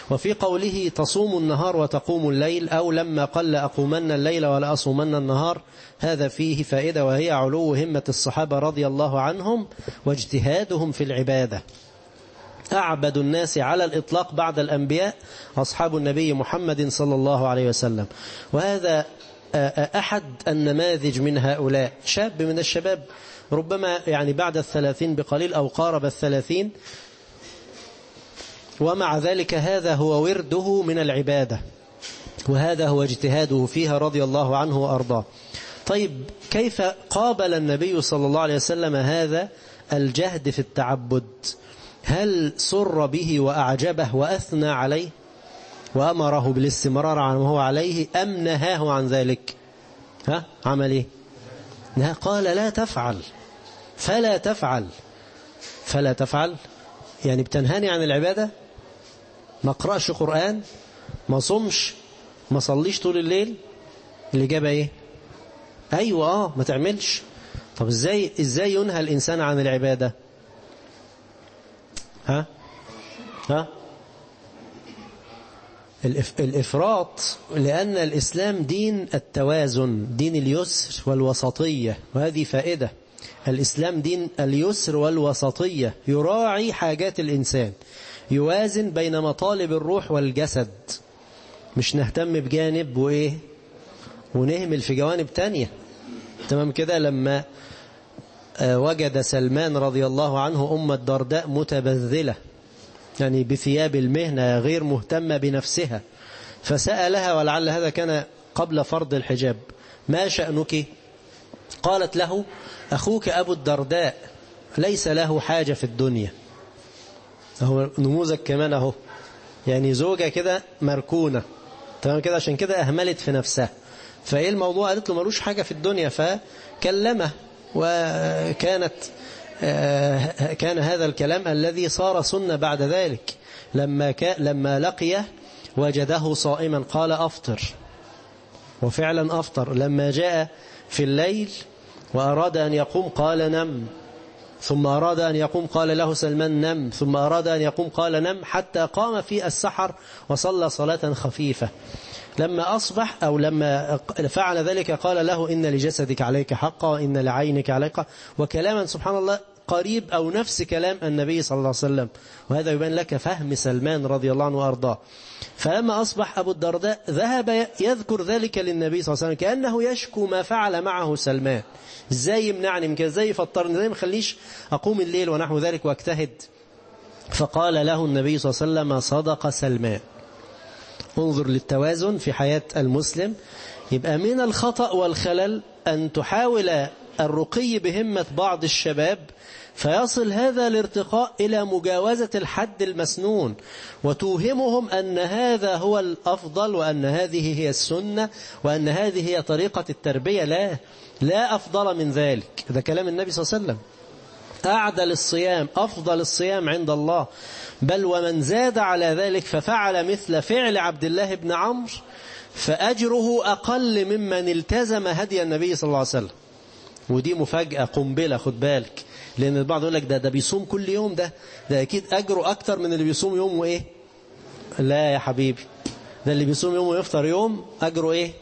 وفي قوله تصوم النهار وتقوم الليل، أو لما قل أقومن الليل ولا أصومن النهار، هذا فيه فائدة، وهي علو همة الصحابة رضي الله عنهم واجتهادهم في العبادة. أعبد الناس على الإطلاق بعد الأنبياء أصحاب النبي محمد صلى الله عليه وسلم. وهذا أحد النماذج من هؤلاء، شاب من الشباب ربما يعني بعد 30 بقليل أو قارب 30، ومع ذلك هذا هو ورده من العبادة، وهذا هو اجتهاده فيها رضي الله عنه وأرضاه. طيب كيف قابل النبي صلى الله عليه وسلم هذا الجهد في التعبد؟ هل سر به وأعجبه وأثنى عليه وأمره بالاستمرار على ما هو عليه، أم نهاه عن ذلك؟ عمل ايه؟ قال لا تفعل، فلا تفعل. فلا تفعل يعني بتنهاني عن العبادة؟ ما اقرأش قرآن، ما صمش، ما صليش طول الليل؟ الإجابة ايه؟ ايوه ما تعملش. طب ازاي ينهى الإنسان عن العبادة؟ الإفراط، لأن الإسلام دين التوازن، دين اليسر والوسطية، وهذه فائدة. الإسلام دين اليسر والوسطية، يراعي حاجات الإنسان، يوازن بين مطالب الروح والجسد، مش نهتم بجانب ونهمل في جوانب تانية. تمام كده؟ لما وجد سلمان رضي الله عنه أم الدرداء متبذلة، يعني بثياب المهنة، غير مهتمة بنفسها، فسألها، ولعل هذا كان قبل فرض الحجاب: ما شأنك؟ قالت له: أخوك أبو الدرداء ليس له حاجة في الدنيا. هو نموذج كمان اهو، يعني زوجة كده مركونة، تمام كده، عشان كده أهملت في نفسها. فإيه الموضوع؟ قالت له ملوش حاجة في الدنيا، فكلمه، وكان هذا الكلام الذي صار سنة بعد ذلك. لما لقيه وجده صائما قال أفطر، وفعلا أفطر. لما جاء في الليل وأراد أن يقوم قال نم، ثم أراد أن يقوم قال له سلمان نم، ثم أراد أن يقوم قال نم، حتى قام في السحر وصلى صلاة خفيفة. لما أصبح أو لما فعل ذلك قال له: إن لجسدك عليك حقا وإن لعينك عليك، وكلاما سبحان الله قريب أو نفس كلام النبي صلى الله عليه وسلم. وهذا يبين لك فهم سلمان رضي الله عنه وأرضاه. فلما أصبح أبو الدرداء ذهب يذكر ذلك للنبي صلى الله عليه وسلم، كأنه يشكو ما فعل معه سلمان، ازاي يمنعني من كده، ازاي يفطرني، ازاي ما يخليش أقوم الليل ونحو ذلك واجتهد. فقال له النبي صلى الله عليه وسلم: صدق سلمان. انظر للتوازن في حياة المسلم. يبقى من الخطأ والخلل أن تحاول الرقي بهمة بعض الشباب، فيصل هذا الارتقاء إلى مجاوزة الحد المسنون، وتوهمهم أن هذا هو الأفضل، وأن هذه هي السنة، وأن هذه هي طريقة التربية. لا أفضل من ذلك. ده كلام النبي صلى الله عليه وسلم: أعدل الصيام، أفضل الصيام عند الله، بل ومن زاد على ذلك ففعل مثل فعل عبد الله بن عمرو فأجره أقل ممن التزم هدي النبي صلى الله عليه وسلم. ودي مفاجأة قنبلة، خد بالك، لأن البعض يقول لك ده بيصوم كل يوم، ده أكيد أجره أكتر من اللي بيصوم يوم وإيه. لا يا حبيبي، ده اللي بيصوم يوم ويفطر يوم أجره إيه؟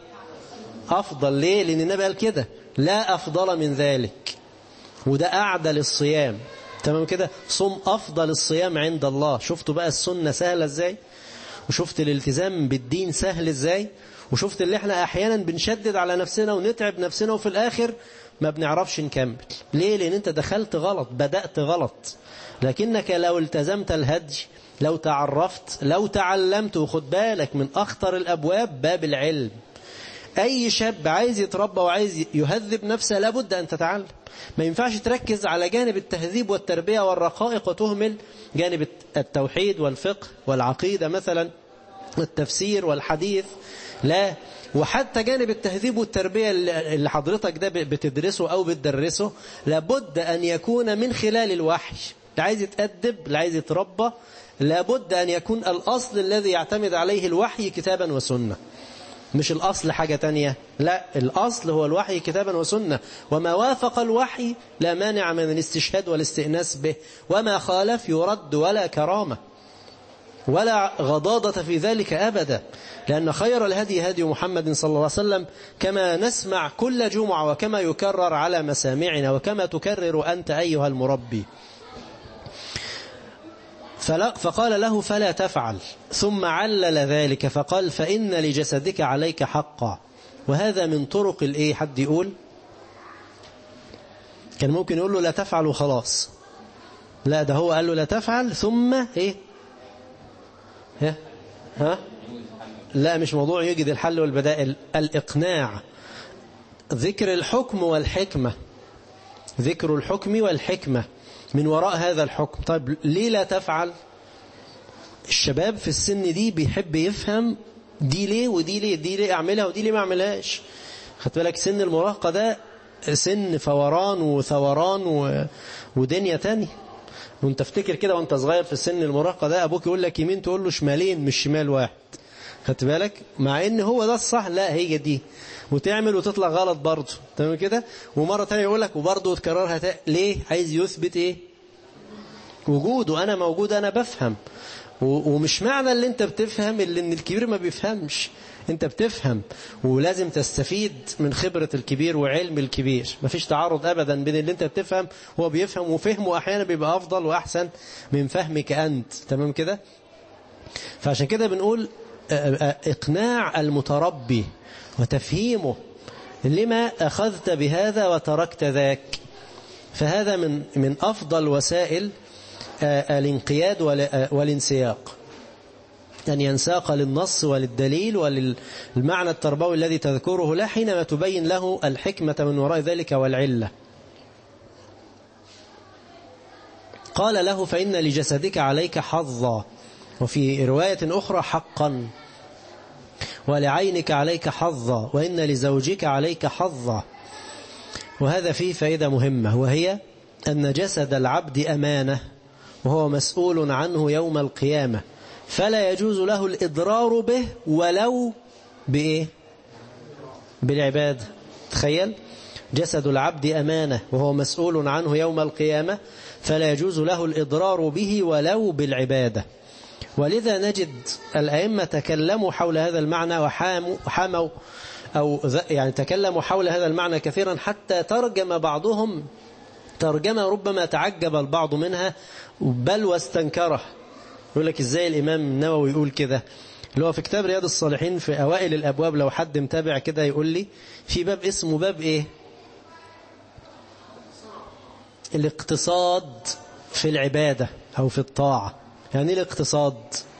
أفضل. ليه؟ لأن النبي قال كده: لا أفضل من ذلك. وده أعدل الصيام. تمام كده؟ صم أفضل الصيام عند الله. شفتوا بقى السنة سهلة إزاي؟ وشفت الالتزام بالدين سهل إزاي؟ وشفت اللي احنا أحيانا بنشدد على نفسنا ونتعب نفسنا، وفي الآخر ما بنعرفش نكمل. ليه؟ لأن انت دخلت غلط، بدأت غلط. لكنك لو التزمت الهدي، لو تعرفت، لو تعلمت، وخد بالك من أخطر الأبواب باب العلم. أي شاب عايز يتربى وعايز يهذب نفسه لابد أن تتعلم. ما ينفعش تركز على جانب التهذيب والتربية والرقائق وتهمل جانب التوحيد والفقه والعقيدة مثلا، والتفسير والحديث. لا، وحتى جانب التهذيب والتربية اللي حضرتك ده بتدرسه أو بتدرسه لابد أن يكون من خلال الوحي. اللي عايز يتأدب، اللي عايز يتربى، لابد أن يكون الأصل الذي يعتمد عليه الوحي كتابا وسنة، مش الأصل حاجة تانية. لا، الأصل هو الوحي كتابا وسنة، وما وافق الوحي لا مانع من الاستشهاد والاستئناس به، وما خالف يرد ولا كرامة. ولا غضاضة في ذلك أبدا، لأن خير الهدي هدي محمد صلى الله عليه وسلم كما نسمع كل جمعة وكما يكرر على مسامعنا وكما تكرر أنت أيها المربي. فقال له فلا تفعل، ثم علل ذلك فقال فإن لجسدك عليك حقا. وهذا من طرق الإيه؟ حد يقول كان ممكن يقول له لا تفعل وخلاص، لا ده هو قال له لا تفعل ثم إيه؟ ها؟ لا مش موضوع يجد الحل والبدائل، الإقناع، ذكر الحكم والحكمة، ذكر الحكم والحكمة من وراء هذا الحكم. طيب ليه لا تفعل؟ الشباب في السن دي بيحب يفهم دي ليه ودي ليه، دي ليه اعملها ودي ليه ما اعملهاش. خدت بالك سن المراهقة ده سن فوران وثوران ودنيا تانية. وانت افتكر كده وانت صغير في السن المراهقة ده ابوك يقول لك يمين تقول له شمالين مش شمال واحد. خدت بالك مع ان هو ده الصح، لا هي دي، وتعمل وتطلع غلط برضه، تمام كده. ومرة تانية يقول لك وبرضه وتكررها ليه؟ عايز يثبت ايه؟ وجوده، انا موجود، انا بفهم. ومش معنى اللي انت بتفهم اللي ان الكبير ما بيفهمش، انت بتفهم ولازم تستفيد من خبرة الكبير وعلم الكبير. مفيش تعارض ابدا بين اللي انت بتفهم هو بيفهم، وفهمه احيانا بيبقى افضل واحسن من فهمك انت، تمام كده. فعشان كده بنقول اقناع المتربي وتفهيمه لما اخذت بهذا وتركت ذاك، فهذا من افضل وسائل الانقياد والانسياق، أن ينساق للنص وللدليل وللمعنى التربوي الذي تذكره له حينما تبين له الحكمة من وراء ذلك والعلة. قال له فإن لجسدك عليك حظا، وفي رواية أخرى حقا، ولعينك عليك حظا، وإن لزوجك عليك حظا. وهذا فيه فائدة مهمة، وهي أن جسد العبد أمانة وهو مسؤول عنه يوم القيامة، فلا يجوز له الإضرار به ولو بإيه؟ بالعبادة. تخيل جسد العبد أمانة وهو مسؤول عنه يوم القيامة، فلا يجوز له الإضرار به ولو بالعبادة. ولذا نجد الأئمة تكلموا حول هذا المعنى وحاموا أو يعني تكلموا حول هذا المعنى كثيرا، حتى ترجم بعضهم ترجمة ربما تعجب البعض منها بل واستنكره. يقول لك ازاي الإمام النووي يقول كده، اللي هو في كتاب رياض الصالحين في أوائل الأبواب، لو حد متابع كده يقول لي في باب اسمه باب إيه؟ الاقتصاد في العبادة أو في الطاعة. يعني ايه الاقتصاد؟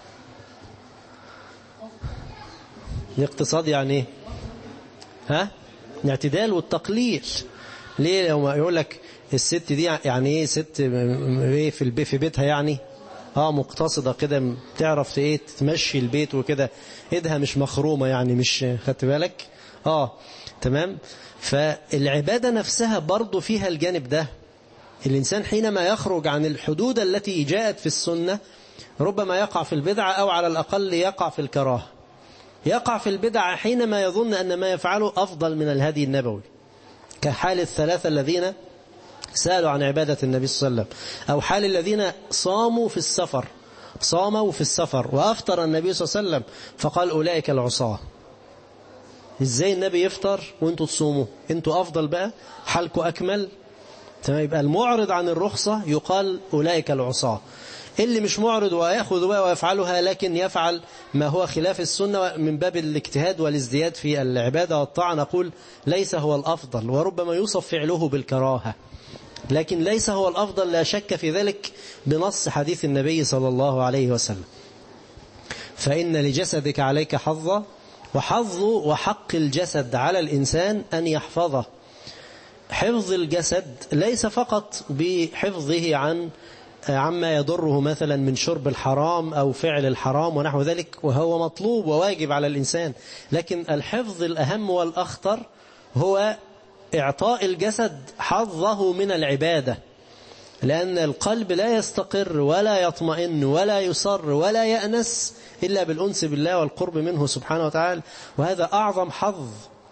الاقتصاد يعني ايه؟ ها؟ الاعتدال والتقليل. ليه لو يقول لك الست دي يعني ايه ست ايه في بيتها يعني مقتصدة كده، تعرف ايه تمشي البيت وكده، ايدها مش مخرومة يعني، مش خدت بالك؟ تمام. فالعبادة نفسها برضو فيها الجانب ده. الإنسان حينما يخرج عن الحدود التي جاءت في السنة ربما يقع في البدعة، أو على الأقل يقع في الكراهة. يقع في البدعة حينما يظن أن ما يفعله أفضل من الهدي النبوي، كحال الثلاثة الذين سألوا عن عبادة النبي صلى الله عليه وسلم، أو حال الذين صاموا في السفر وأفطر النبي صلى الله عليه وسلم فقال أولئك العصاة. إزاي النبي يفطر وانتوا تصوموا؟ انتوا أفضل بقى، حالكوا أكمل. تمام. يبقى المعرض عن الرخصة يقال أولئك العصاة. اللي مش معرض ويأخذ بقى ويفعلها لكن يفعل ما هو خلاف السنة من باب الاجتهاد والازدياد في العبادة والطاعة، نقول ليس هو الأفضل، وربما يوصف فعله بالكراهة، لكن ليس هو الأفضل لا شك في ذلك بنص حديث النبي صلى الله عليه وسلم. فإن لجسدك عليك حظا، وحق الجسد على الإنسان أن يحفظه. حفظ الجسد ليس فقط بحفظه عما يضره مثلا من شرب الحرام أو فعل الحرام ونحو ذلك، وهو مطلوب وواجب على الإنسان، لكن الحفظ الأهم والأخطر هو إعطاء الجسد حظه من العبادة، لأن القلب لا يستقر ولا يطمئن ولا يصر ولا يأنس إلا بالأنس بالله والقرب منه سبحانه وتعالى، وهذا أعظم حظ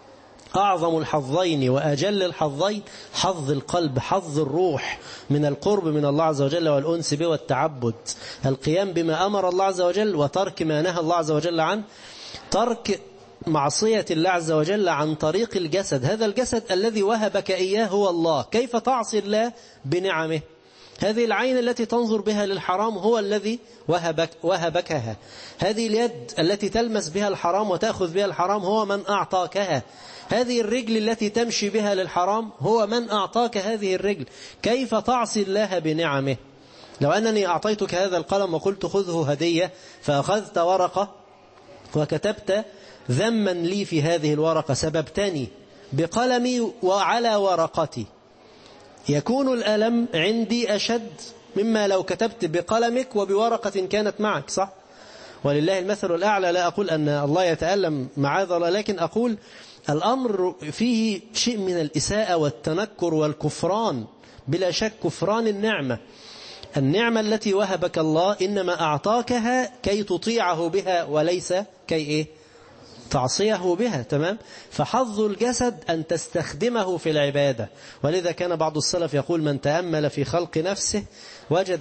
أعظم الحظين وأجل الحظين حظ القلب، حظ الروح من القرب من الله عز وجل والأنس به والتعبد، القيام بما أمر الله عز وجل وترك ما نهى الله عز وجل عنه، ترك معصية الله عز وجل عن طريق الجسد. هذا الجسد الذي وهبك إياه هو الله، كيف تعصي الله بنعمه؟ هذه العين التي تنظر بها للحرام هو الذي وهبكها. هذه اليد التي تلمس بها الحرام وتأخذ بها الحرام هو من أعطاكها. هذه الرجل التي تمشي بها للحرام هو من أعطاك هذه الرجل. كيف تعصي الله بنعمه؟ لو أنني أعطيتك هذا القلم وقلت خذه هدية، فأخذت ورقة وكتبت ذما لي في هذه الورقة، سببتني بقلمي وعلى ورقتي، يكون الألم عندي أشد مما لو كتبت بقلمك وبورقة كانت معك، صح؟ ولله المثل الأعلى. لا أقول أن الله يتألم معاذ الله، لكن أقول الأمر فيه شيء من الإساءة والتنكر والكفران، بلا شك كفران النعمة. النعمة التي وهبك الله إنما أعطاكها كي تطيعه بها وليس كي إيه؟ تعصيه بها. تمام؟ فحظ الجسد أن تستخدمه في العبادة. ولذا كان بعض السلف يقول من تأمل في خلق نفسه وجد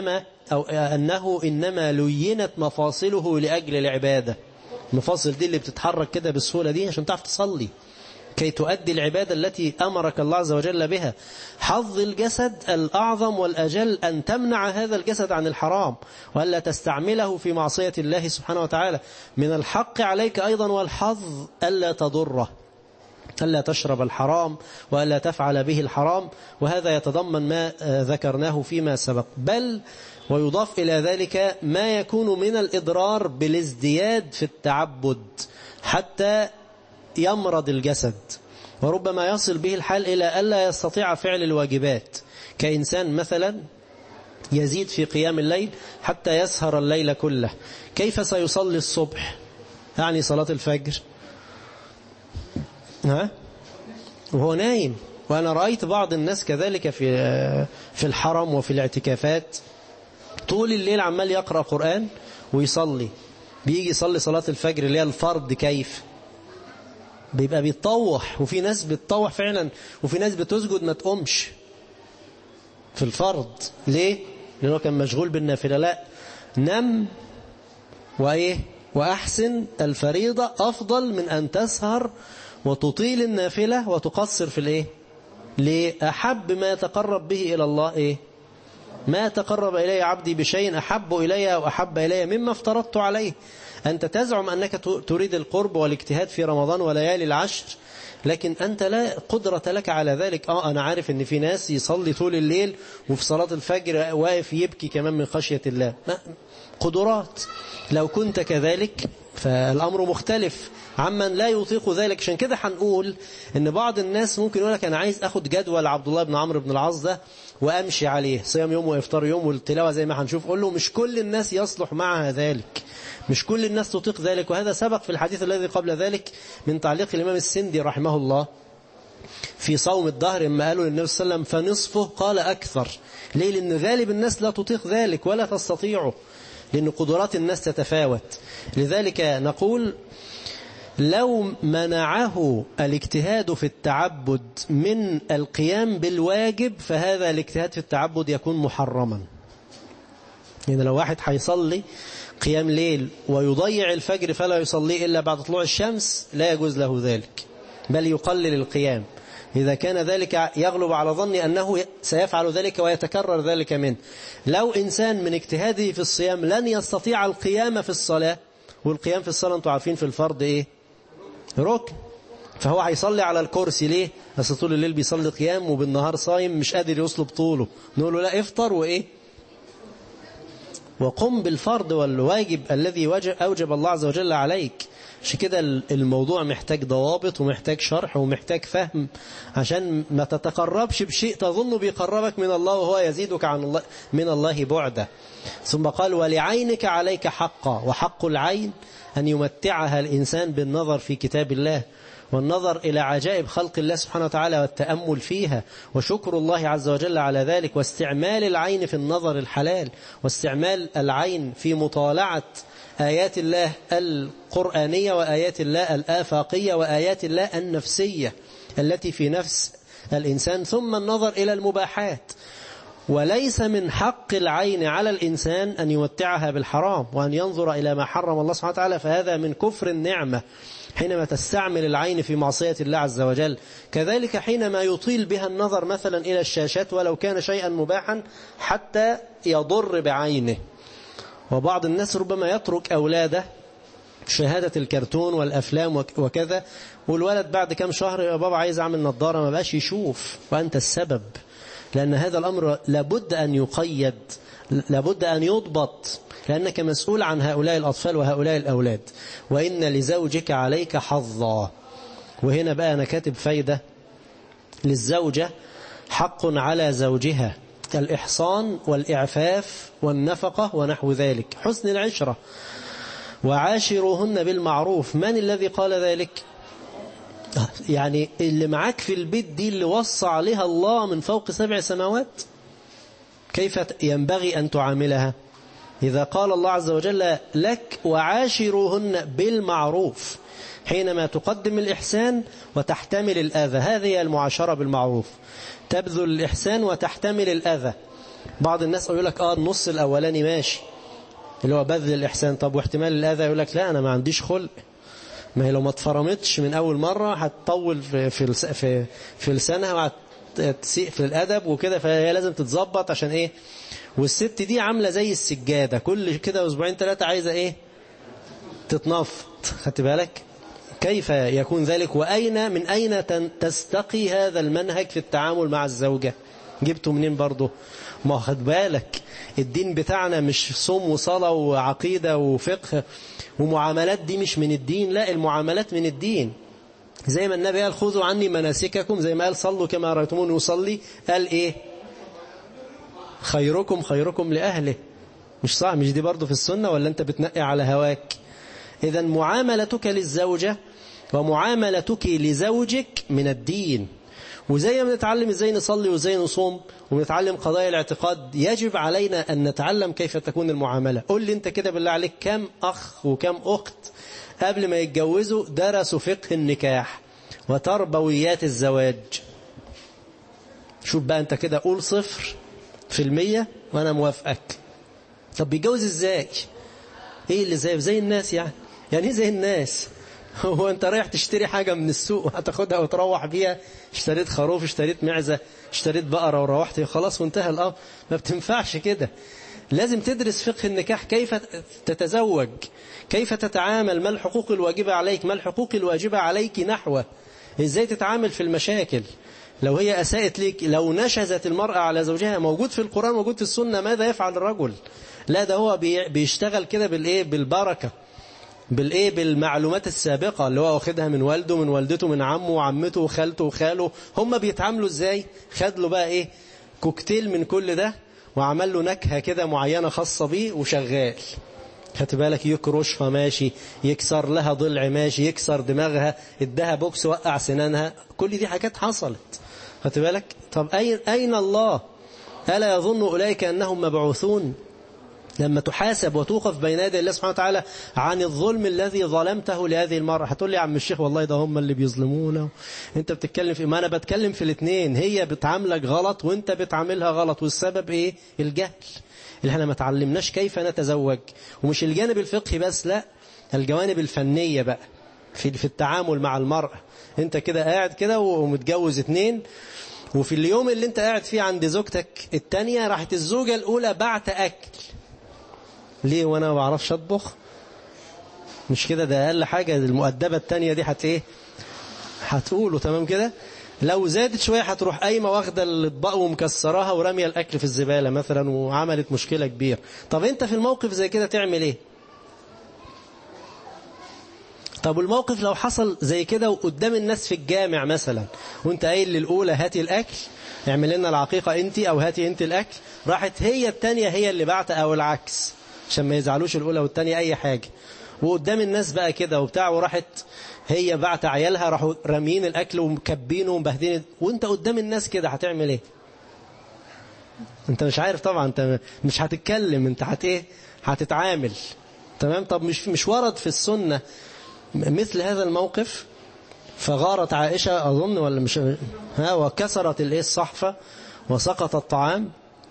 أنه إنما لينت مفاصله لأجل العبادة. المفاصل دي اللي بتتحرك كده بالسهولة دي عشان تعرف تصلي، كي تؤدي العبادة التي أمرك الله عز وجل بها. حظ الجسد الأعظم والأجل أن تمنع هذا الجسد عن الحرام وألا تستعمله في معصية الله سبحانه وتعالى. من الحق عليك أيضا والحظ ألا تضره، ألا تشرب الحرام وألا تفعل به الحرام، وهذا يتضمن ما ذكرناه فيما سبق. بل ويضاف إلى ذلك ما يكون من الإضرار بالازدياد في التعبد حتى يمرض الجسد، وربما يصل به الحال إلى ألا يستطيع فعل الواجبات، كإنسان مثلا يزيد في قيام الليل حتى يسهر الليل كله. كيف سيصلي الصبح؟ يعني صلاة الفجر وهو نايم. وأنا رأيت بعض الناس كذلك في الحرم وفي الاعتكافات طول الليل عمال يقرأ قرآن ويصلي، بيجي يصلي صلاة الفجر اللي هي الفرض كيف بيبقى بيتطوح، وفي ناس بتطوح فعلا، وفي ناس بتسجد ما تقومش في الفرض. ليه؟ لأنه كان مشغول بالنافلة. لا، نم وأحسن الفريضة أفضل من أن تسهر وتطيل النافلة وتقصر في لأحب ما يتقرب به إلى الله ما تقرب إلي عبدي بشيء أحب إلي أو أحب إلي مما افترضت عليه. أنت تزعم أنك تريد القرب والاجتهاد في رمضان وليالي العشر، لكن أنت لا قدرة لك على ذلك. أنا عارف أن في ناس يصلي طول الليل وفي صلاة الفجر واقف يبكي كمان من خشية الله. قدرات. لو كنت كذلك فالأمر مختلف عمن لا يطيق ذلك. عشان كده هنقول أن بعض الناس ممكن يقول لك أنا عايز أخد جدول عبد الله بن عمرو بن العاص ده وأمشي عليه، صيام يوم وإفطار يوم والتلاوة زي ما هنشوف. قول له مش كل الناس يصلح معها ذلك، مش كل الناس تطيق ذلك. وهذا سبق في الحديث الذي قبل ذلك من تعليق الإمام السندي رحمه الله في صوم الظهر، لما قالوا للنبي صلى الله عليه وسلم فنصفه قال أكثر. ليه؟ لأن غالب الناس لا تطيق ذلك ولا تستطيعه، لأن قدرات الناس تتفاوت. لذلك نقول لو منعه الاجتهاد في التعبد من القيام بالواجب فهذا الاجتهاد في التعبد يكون محرما. يعني لو واحد هيصلي قيام ليل ويضيع الفجر فلا يصلي إلا بعد طلوع الشمس لا يجوز له ذلك، بل يقلل القيام. إذا كان ذلك يغلب على ظني أنه سيفعل ذلك ويتكرر ذلك منه. لو إنسان من اجتهاده في الصيام لن يستطيع القيام في الصلاة، والقيام في الصلاة أنتم عارفين في الفرض ركن، فهو هيصلي على الكرسي. ليه؟ بس طول الليل بيصلي قيام وبالنهار صايم مش قادر يصلب طوله. نقول له لا، افطر وقم بالفرض والواجب الذي أوجب الله عز وجل عليك. عشان كده الموضوع محتاج ضوابط ومحتاج شرح ومحتاج فهم، عشان ما تتقربش بشيء تظن بيقربك من الله وهو يزيدك من الله بعدا. ثم قال ولعينك عليك حقا، وحق العين أن يمتعها الإنسان بالنظر في كتاب الله والنظر إلى عجائب خلق الله سبحانه وتعالى والتأمل فيها وشكر الله عز وجل على ذلك، واستعمال العين في النظر الحلال، واستعمال العين في مطالعة آيات الله القرآنية وآيات الله الآفاقية وآيات الله النفسية التي في نفس الإنسان، ثم النظر إلى المباحات. وليس من حق العين على الإنسان أن يمتعها بالحرام وأن ينظر إلى ما حرم الله سبحانه وتعالى، فهذا من كفر النعمة حينما تستعمل العين في معصية الله عز وجل. كذلك حينما يطيل بها النظر مثلا إلى الشاشات ولو كان شيئا مباحا حتى يضر بعينه. وبعض الناس ربما يترك أولاده شهادة الكرتون والأفلام وكذا، والولد بعد كم شهر يا بابا عايز أعمل نظارة، ما بقاش يشوف، وأنت السبب. لأن هذا الأمر لابد أن يقيد، لابد أن يضبط، لأنك مسؤول عن هؤلاء الأطفال وهؤلاء الأولاد. وإن لزوجك عليك حظا. وهنا بقى أنا كاتب فايدة للزوجة: حق على زوجها الإحصان والإعفاف والنفقة ونحو ذلك، حسن العشرة، وعاشروهن بالمعروف. من الذي قال ذلك؟ يعني اللي معاك في البيت دي اللي وصى عليها الله من فوق 7 سماوات، كيف ينبغي أن تعاملها؟ إذا قال الله عز وجل لك وعاشروهن بالمعروف، حينما تقدم الإحسان وتحتمل الأذى، هذه المعاشرة بالمعروف، تبذل الإحسان وتحتمل الأذى. بعض الناس يقول لك النص الأولاني ماشي اللي هو بذل الإحسان، طب واحتمال الأذى؟ يقول لك لا أنا ما عنديش خلق، ما هي لو ما اتفرمتش من أول مرة هتطول في لسانها وهتسيء في الأدب وكده، فهي لازم تتظبط. عشان إيه؟ والست دي عاملة زي السجادة، كل كده أسبوعين 3 عايزة إيه؟ تتنفض. خدت بالك؟ كيف يكون ذلك؟ وأين من أين تستقي هذا المنهج في التعامل مع الزوجة؟ جبته منين برضه؟ ما خد بالك الدين بتاعنا مش صوم وصلاة وعقيدة وفقه ومعاملات، دي مش من الدين، لا المعاملات من الدين. زي ما النبي قال خذوا عني مناسككم، زي ما قال صلوا كما رأيتموني أصلي، قال إيه؟ خيركم خيركم لأهله. مش صح؟ مش دي برضه في السنة ولا أنت بتنقي على هواك؟ إذن معاملتك للزوجة ومعاملتك لزوجك من الدين. وزي ما نتعلم ازاي نصلي وازاي نصوم ونتعلم قضايا الاعتقاد، يجب علينا أن نتعلم كيف تكون المعاملة. قل لي انت كده بالله عليك كم أخ وكم أخت قبل ما يتجوزوا درسوا فقه النكاح وتربويات الزواج؟ شوف بقى انت كده، قول 0% وانا موافقك. طب بيتجوز ازاي؟ ايه اللي زي الناس؟ يعني ايه زي الناس؟ هو انت رايح تشتري حاجة من السوق هتاخدها وتروح بيها؟ اشتريت خروف، اشتريت معزة، اشتريت بقرة وروحت خلاص وانتهى الأمر؟ ما بتنفعش كده. لازم تدرس فقه النكاح، كيف تتزوج، كيف تتعامل، ما الحقوق الواجبة عليك، ما الحقوق الواجبة عليك نحوه، ازاي تتعامل في المشاكل لو هي أساءت ليك، لو نشزت المرأة على زوجها. موجود في القرآن، موجود في السنة. ماذا يفعل الرجل؟ لا ده هو بيشتغل كده بالإيه؟ بالبركة، بالإيه؟ بالمعلومات السابقة اللي هو واخدها من والده، من والدته، من عمه وعمته وخالته وخاله. هم بيتعاملوا ازاي؟ خد له بقى ايه؟ كوكتيل من كل ده وعمل له نكهة كده معينة خاصة بيه وشغال. خدت بالك؟ يكرشها ماشي، يكسر لها ضلع ماشي، يكسر دماغها، ادها بوكس، وقع سنانها، كل دي حاجات حصلت. خدت بالك؟ طب أين الله؟ ألا يظن أولئك أنهم مبعوثون؟ لما تحاسب وتوقف بين يدي الله سبحانه وتعالى عن الظلم الذي ظلمته لهذه المرأة، هتقول لي يا عم الشيخ والله ده هم اللي بيظلمونا، انت بتتكلم في ما انا بتكلم في الاثنين. هي بتعاملك غلط وانت بتعاملها غلط، والسبب ايه؟ الجهل، اللي احنا ما تعلمناش كيف نتزوج. ومش الجانب الفقهي بس، لا الجوانب الفنية بقى في التعامل مع المرأة. انت كده قاعد كده ومتجوز 2، وفي اليوم اللي انت قاعد فيه عند زوجتك التانية راحت الزوجة الأولى بعت أكل. ليه؟ وانا ما بعرفش اطبخ؟ مش كده؟ ده اقل حاجة. المؤدبة التانية دي ايه؟ هتقوله تمام كده. لو زادت شوية هتروح قايمة واخدة الاطباق ومكسراها ورمية الاكل في الزبالة مثلا، وعملت مشكلة كبيرة. طب انت في الموقف زي كده تعمل ايه؟ طب الموقف لو حصل زي كده وقدام الناس في الجامع مثلا، وانت قايل للأولى هاتي الأكل، اعمل لنا العقيقة انت، او هاتي انت الأكل، راحت هي التانية هي اللي بعت، او العكس، عشان ما يزعلوش الأولى والتانية أي حاجة، وقدام الناس بقى كده وبتاع، وراحت هي بعت عيالها راحوا رامين الأكل ومكبينه ومبهدين، وانت قدام الناس كده هتعمل ايه؟ انت مش عارف طبعا، انت مش هتتكلم، انت ايه؟ هتتعامل. تمام. طب مش ورد في السنة مثل هذا الموقف؟ فغارت عائشة أظن ولا مش وكسرت الصحفة وسقط الطعام،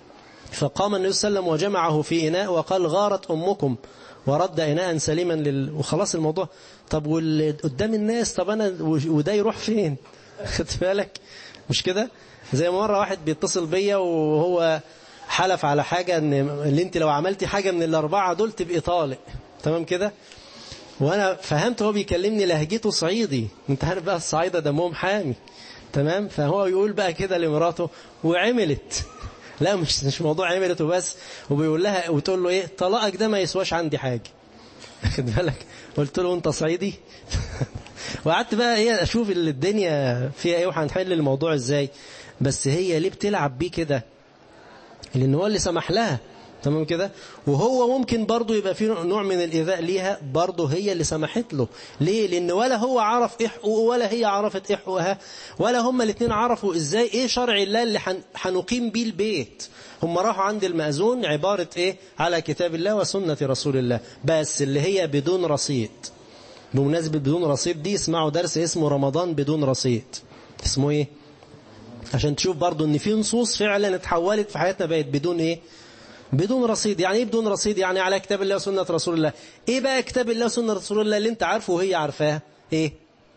فقام النبي صلى الله عليه وسلم وجمعه في إناء وقال غارت أمكم، ورد إناء سليما وخلاص الموضوع. طب واللي قدام الناس، طب أنا وده يروح فين؟ خدت بالك؟ مش كده؟ زي مرة واحد بيتصل بيا وهو حلف على حاجة ان اللي انت لو عملتي حاجة من الأربعة دول تبقي طالق، تمام كده؟ وانا فهمت هو بيكلمني لهجته صعيدي، انت عارف بقى الصعيدة دمهم حامي، تمام؟ فهو يقول بقى كده لمراته وعملت. لا مش موضوع عملت وبس، وبيقول لها وتقول له ايه طلاقك ده ما يسواش عندي حاجة. خد بالك؟ قلت له انت صعيدي. وقعدت بقى ايه اشوف الدنيا فيها ايه وهنحل الموضوع ازاي. بس هي ليه بتلعب بيه كده؟ لان هو اللي سمح لها، تمام كده؟ وهو ممكن برضو يبقى فيه نوع من الإيذاء ليها، برضو هي اللي سمحت له. ليه؟ لأن ولا هو عرف إيه حقوقه ولا هي عرفت إيه حقوقها، ولا هما الاثنين عرفوا إزاي إيه شرع الله اللي هنقيم بيه البيت. هم راحوا عند المأذون عبارة إيه؟ على كتاب الله وسنة رسول الله، بس اللي هي بدون رصيد. بمناسبة بدون رصيد دي اسمعوا درس اسمه رمضان بدون رصيد. اسمه إيه؟ عشان تشوف برضو إن في نصوص فعلا اتحولت في حياتنا بقت بدون إيه؟ بدون رصيد. يعني ايه بدون رصيد؟ يعني على كتاب الله وسنة رسول الله. ايه بقى كتاب الله وسنة رسول الله اللي انت عارفه وهي عارفاها؟ ايه؟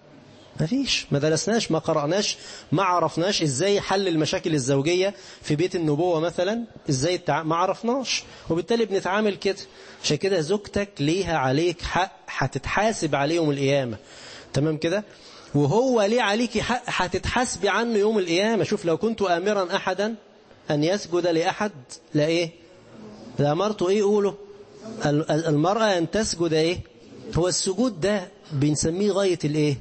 مفيش، ما درسناش، ما قرأناش، ما عرفناش ازاي حل المشاكل الزوجية في بيت النبوة مثلا، ازاي ما عرفناش، وبالتالي بنتعامل كده. عشان كده زوجتك ليها عليك حق، هتتحاسب عليه يوم القيامة، تمام كده؟ وهو ليه عليك حق، هتتحاسبي عنه يوم القيامة. شوف لو كنت آمرا أحدا أن يسجد لأحد لا ايه؟ لأمرته ايه؟ قوله المرأة أن تسجد ايه؟ هو السجود ده بنسميه غاية الايه؟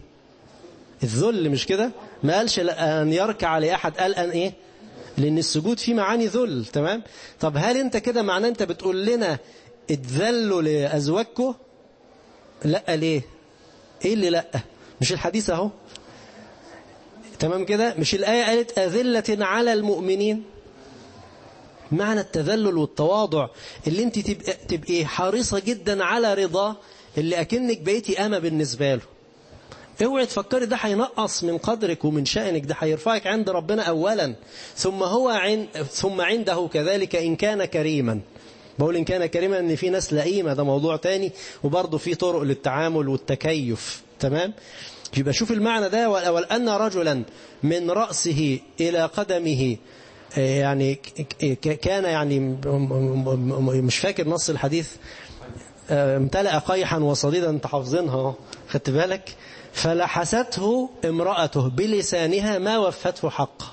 الذل، مش كده؟ ما قالش أن يركع لأحد، قال أن ايه؟ لأن السجود فيه معاني ذل، تمام؟ طب هل انت كده معناه انت بتقول لنا اتذلوا لأزواجكم؟ لا. ليه؟ ايه اللي لا؟ مش الحديث اهو، تمام كده؟ مش الآية قالت أذلة على المؤمنين؟ معنى التذلل والتواضع اللي انت تبقي حريصة جدا على رضا اللي اكنك بقيتي أمة بالنسبة له. اوعي تفكري ده هينقص من قدرك ومن شأنك، ده هيرفعك عند ربنا أولا، ثم عنده كذلك إن كان كريما. بقول إن كان كريما ان في ناس لئيمة، ده موضوع تاني، وبرضه في طرق للتعامل والتكيف، تمام؟ يبقى شوف المعنى ده. ولأن رجلا من رأسه إلى قدمه يعني كان يعني مش فاكر نص الحديث، امتلأ قيحا وصديدا، انت حافظينها خدت بالك؟ فلحسته امرأته بلسانها ما وفته حقه.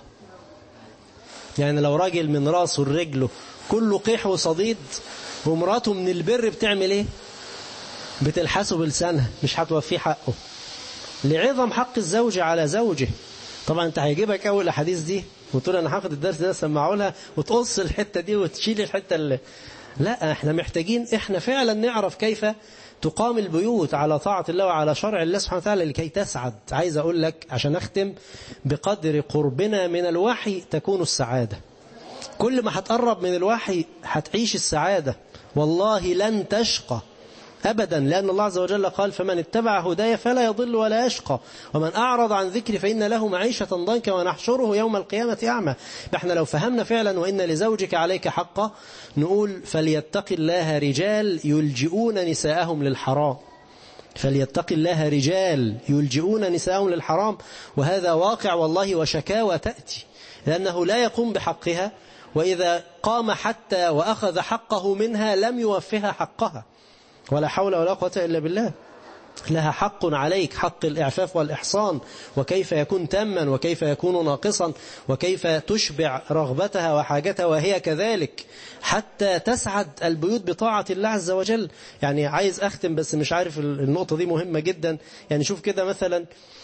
يعني لو راجل من راسه لرجله كله قيح وصديد، ومراته من البر بتعمل ايه؟ بتلحسه بلسانها، مش هتوفيه حقه لعظم حق الزوج على زوجه. طبعا انت هيجيبك اول الاحاديث دي وتقول انا هاخد الدرس ده سمعوا لها وتقص الحته دي وتشيل الحته اللي لا. احنا محتاجين احنا فعلا نعرف كيف تقام البيوت على طاعة الله وعلى شرع الله سبحانه وتعالى لكي تسعد. عايز اقول لك عشان اختم، بقدر قربنا من الوحي تكون السعادة. كل ما هتقرب من الوحي هتعيش السعادة، والله لن تشقى أبدا، لأن الله عز وجل قال فمن اتبع هدايا فلا يضل ولا يشقى ومن أعرض عن ذكري فإن له معيشة ضنكا ونحشره يوم القيامة أعمى. احنا لو فهمنا فعلا وإن لزوجك عليك حقا، نقول فليتق الله رجال يلجئون نساءهم للحرام. فليتق الله رجال يلجئون نساءهم للحرام، وهذا واقع والله، وشكاوى تأتي لأنه لا يقوم بحقها، وإذا قام حتى وأخذ حقه منها لم يوفها حقها، ولا حول ولا قوة إلا بالله. لها حق عليك، حق الإعفاف والإحصان، وكيف يكون تاما وكيف يكون ناقصا، وكيف تشبع رغبتها وحاجتها وهي كذلك، حتى تسعد البيوت بطاعة الله عز وجل. يعني عايز أختم بس مش عارف النقطة دي مهمة جدا. يعني شوف كده مثلا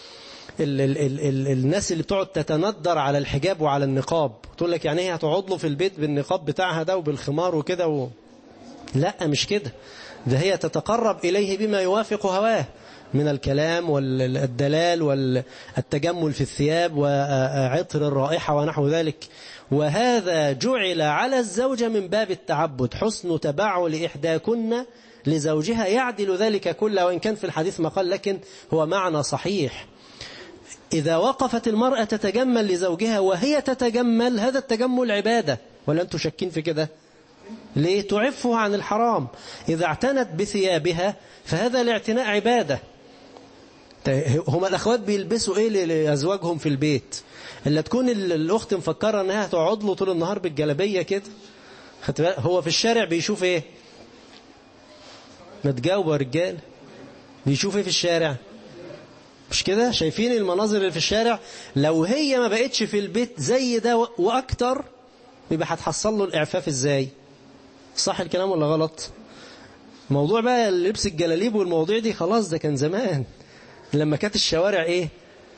الناس اللي بتقعد تتندر على الحجاب وعلى النقاب، تقول لك يعني هي هتقعد له في البيت بالنقاب بتاعها ده وبالخمار وكده لا مش كده، ده هي تتقرب إليه بما يوافق هواه من الكلام والدلال والتجمل في الثياب وعطر الرائحة ونحو ذلك. وهذا جعل على الزوجة من باب التعبد، حسن تبعل إحداكن لزوجها يعدل ذلك كله، وإن كان في الحديث مقال لكن هو معنى صحيح. إذا وقفت المرأة تتجمل لزوجها وهي تتجمل، هذا التجمل عبادة، ولا أنتم شاكين في كده؟ ليه؟ تعفه عن الحرام. إذا اعتنت بثيابها فهذا الاعتناء عبادة. هما الأخوات بيلبسوا إيه لأزواجهم في البيت؟ إلا تكون الأخت مفكرة أنها تقعد له طول النهار بالجلبية كده، هو في الشارع بيشوف إيه؟ ما تجاوبوا يا رجال، بيشوف إيه في الشارع؟ مش كده؟ شايفين المناظر اللي في الشارع؟ لو هي ما بقتش في البيت زي ده وأكتر، يبقى هتحصل له الإعفاف إزاي؟ صح الكلام ولا غلط؟ موضوع بقى لبس الجلاليب والمواضيع دي خلاص ده كان زمان، لما كانت الشوارع إيه؟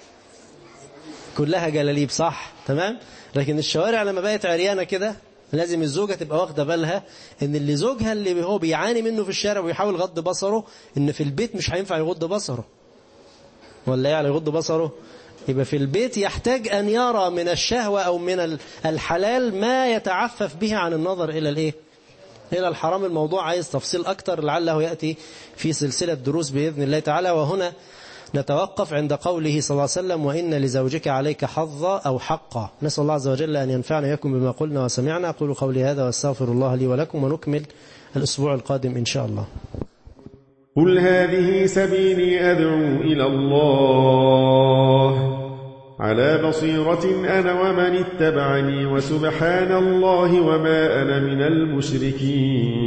كلها جلاليب، صح؟ تمام؟ لكن الشوارع لما بقت عريانة كده، لازم الزوجة تبقى واخدة بالها ان اللي زوجها اللي هو بيعاني منه في الشارع ويحاول غض بصره، ان في البيت مش هينفع يغض بصره. ولا يعني يغض بصره؟ يبقى في البيت يحتاج أن يرى من الشهوة أو من الحلال ما يتعفف به عن النظر إلى الإيه؟ إلى الحرام. الموضوع عايز تفصيل أكتر، لعله يأتي في سلسلة دروس بإذن الله تعالى. وهنا نتوقف عند قوله صلى الله عليه وسلم: وإن لزوجك عليك حظا أو حقا. نسأل الله عز وجل أن ينفعنا إياكم بما قلنا وسمعنا. أقول قولي هذا واستغفر الله لي ولكم، ونكمل الأسبوع القادم إن شاء الله. قل هذه سبيلي أدعو إلى الله على بصيرة أنا ومن اتبعني، وسبحان الله وما أنا من المشركين.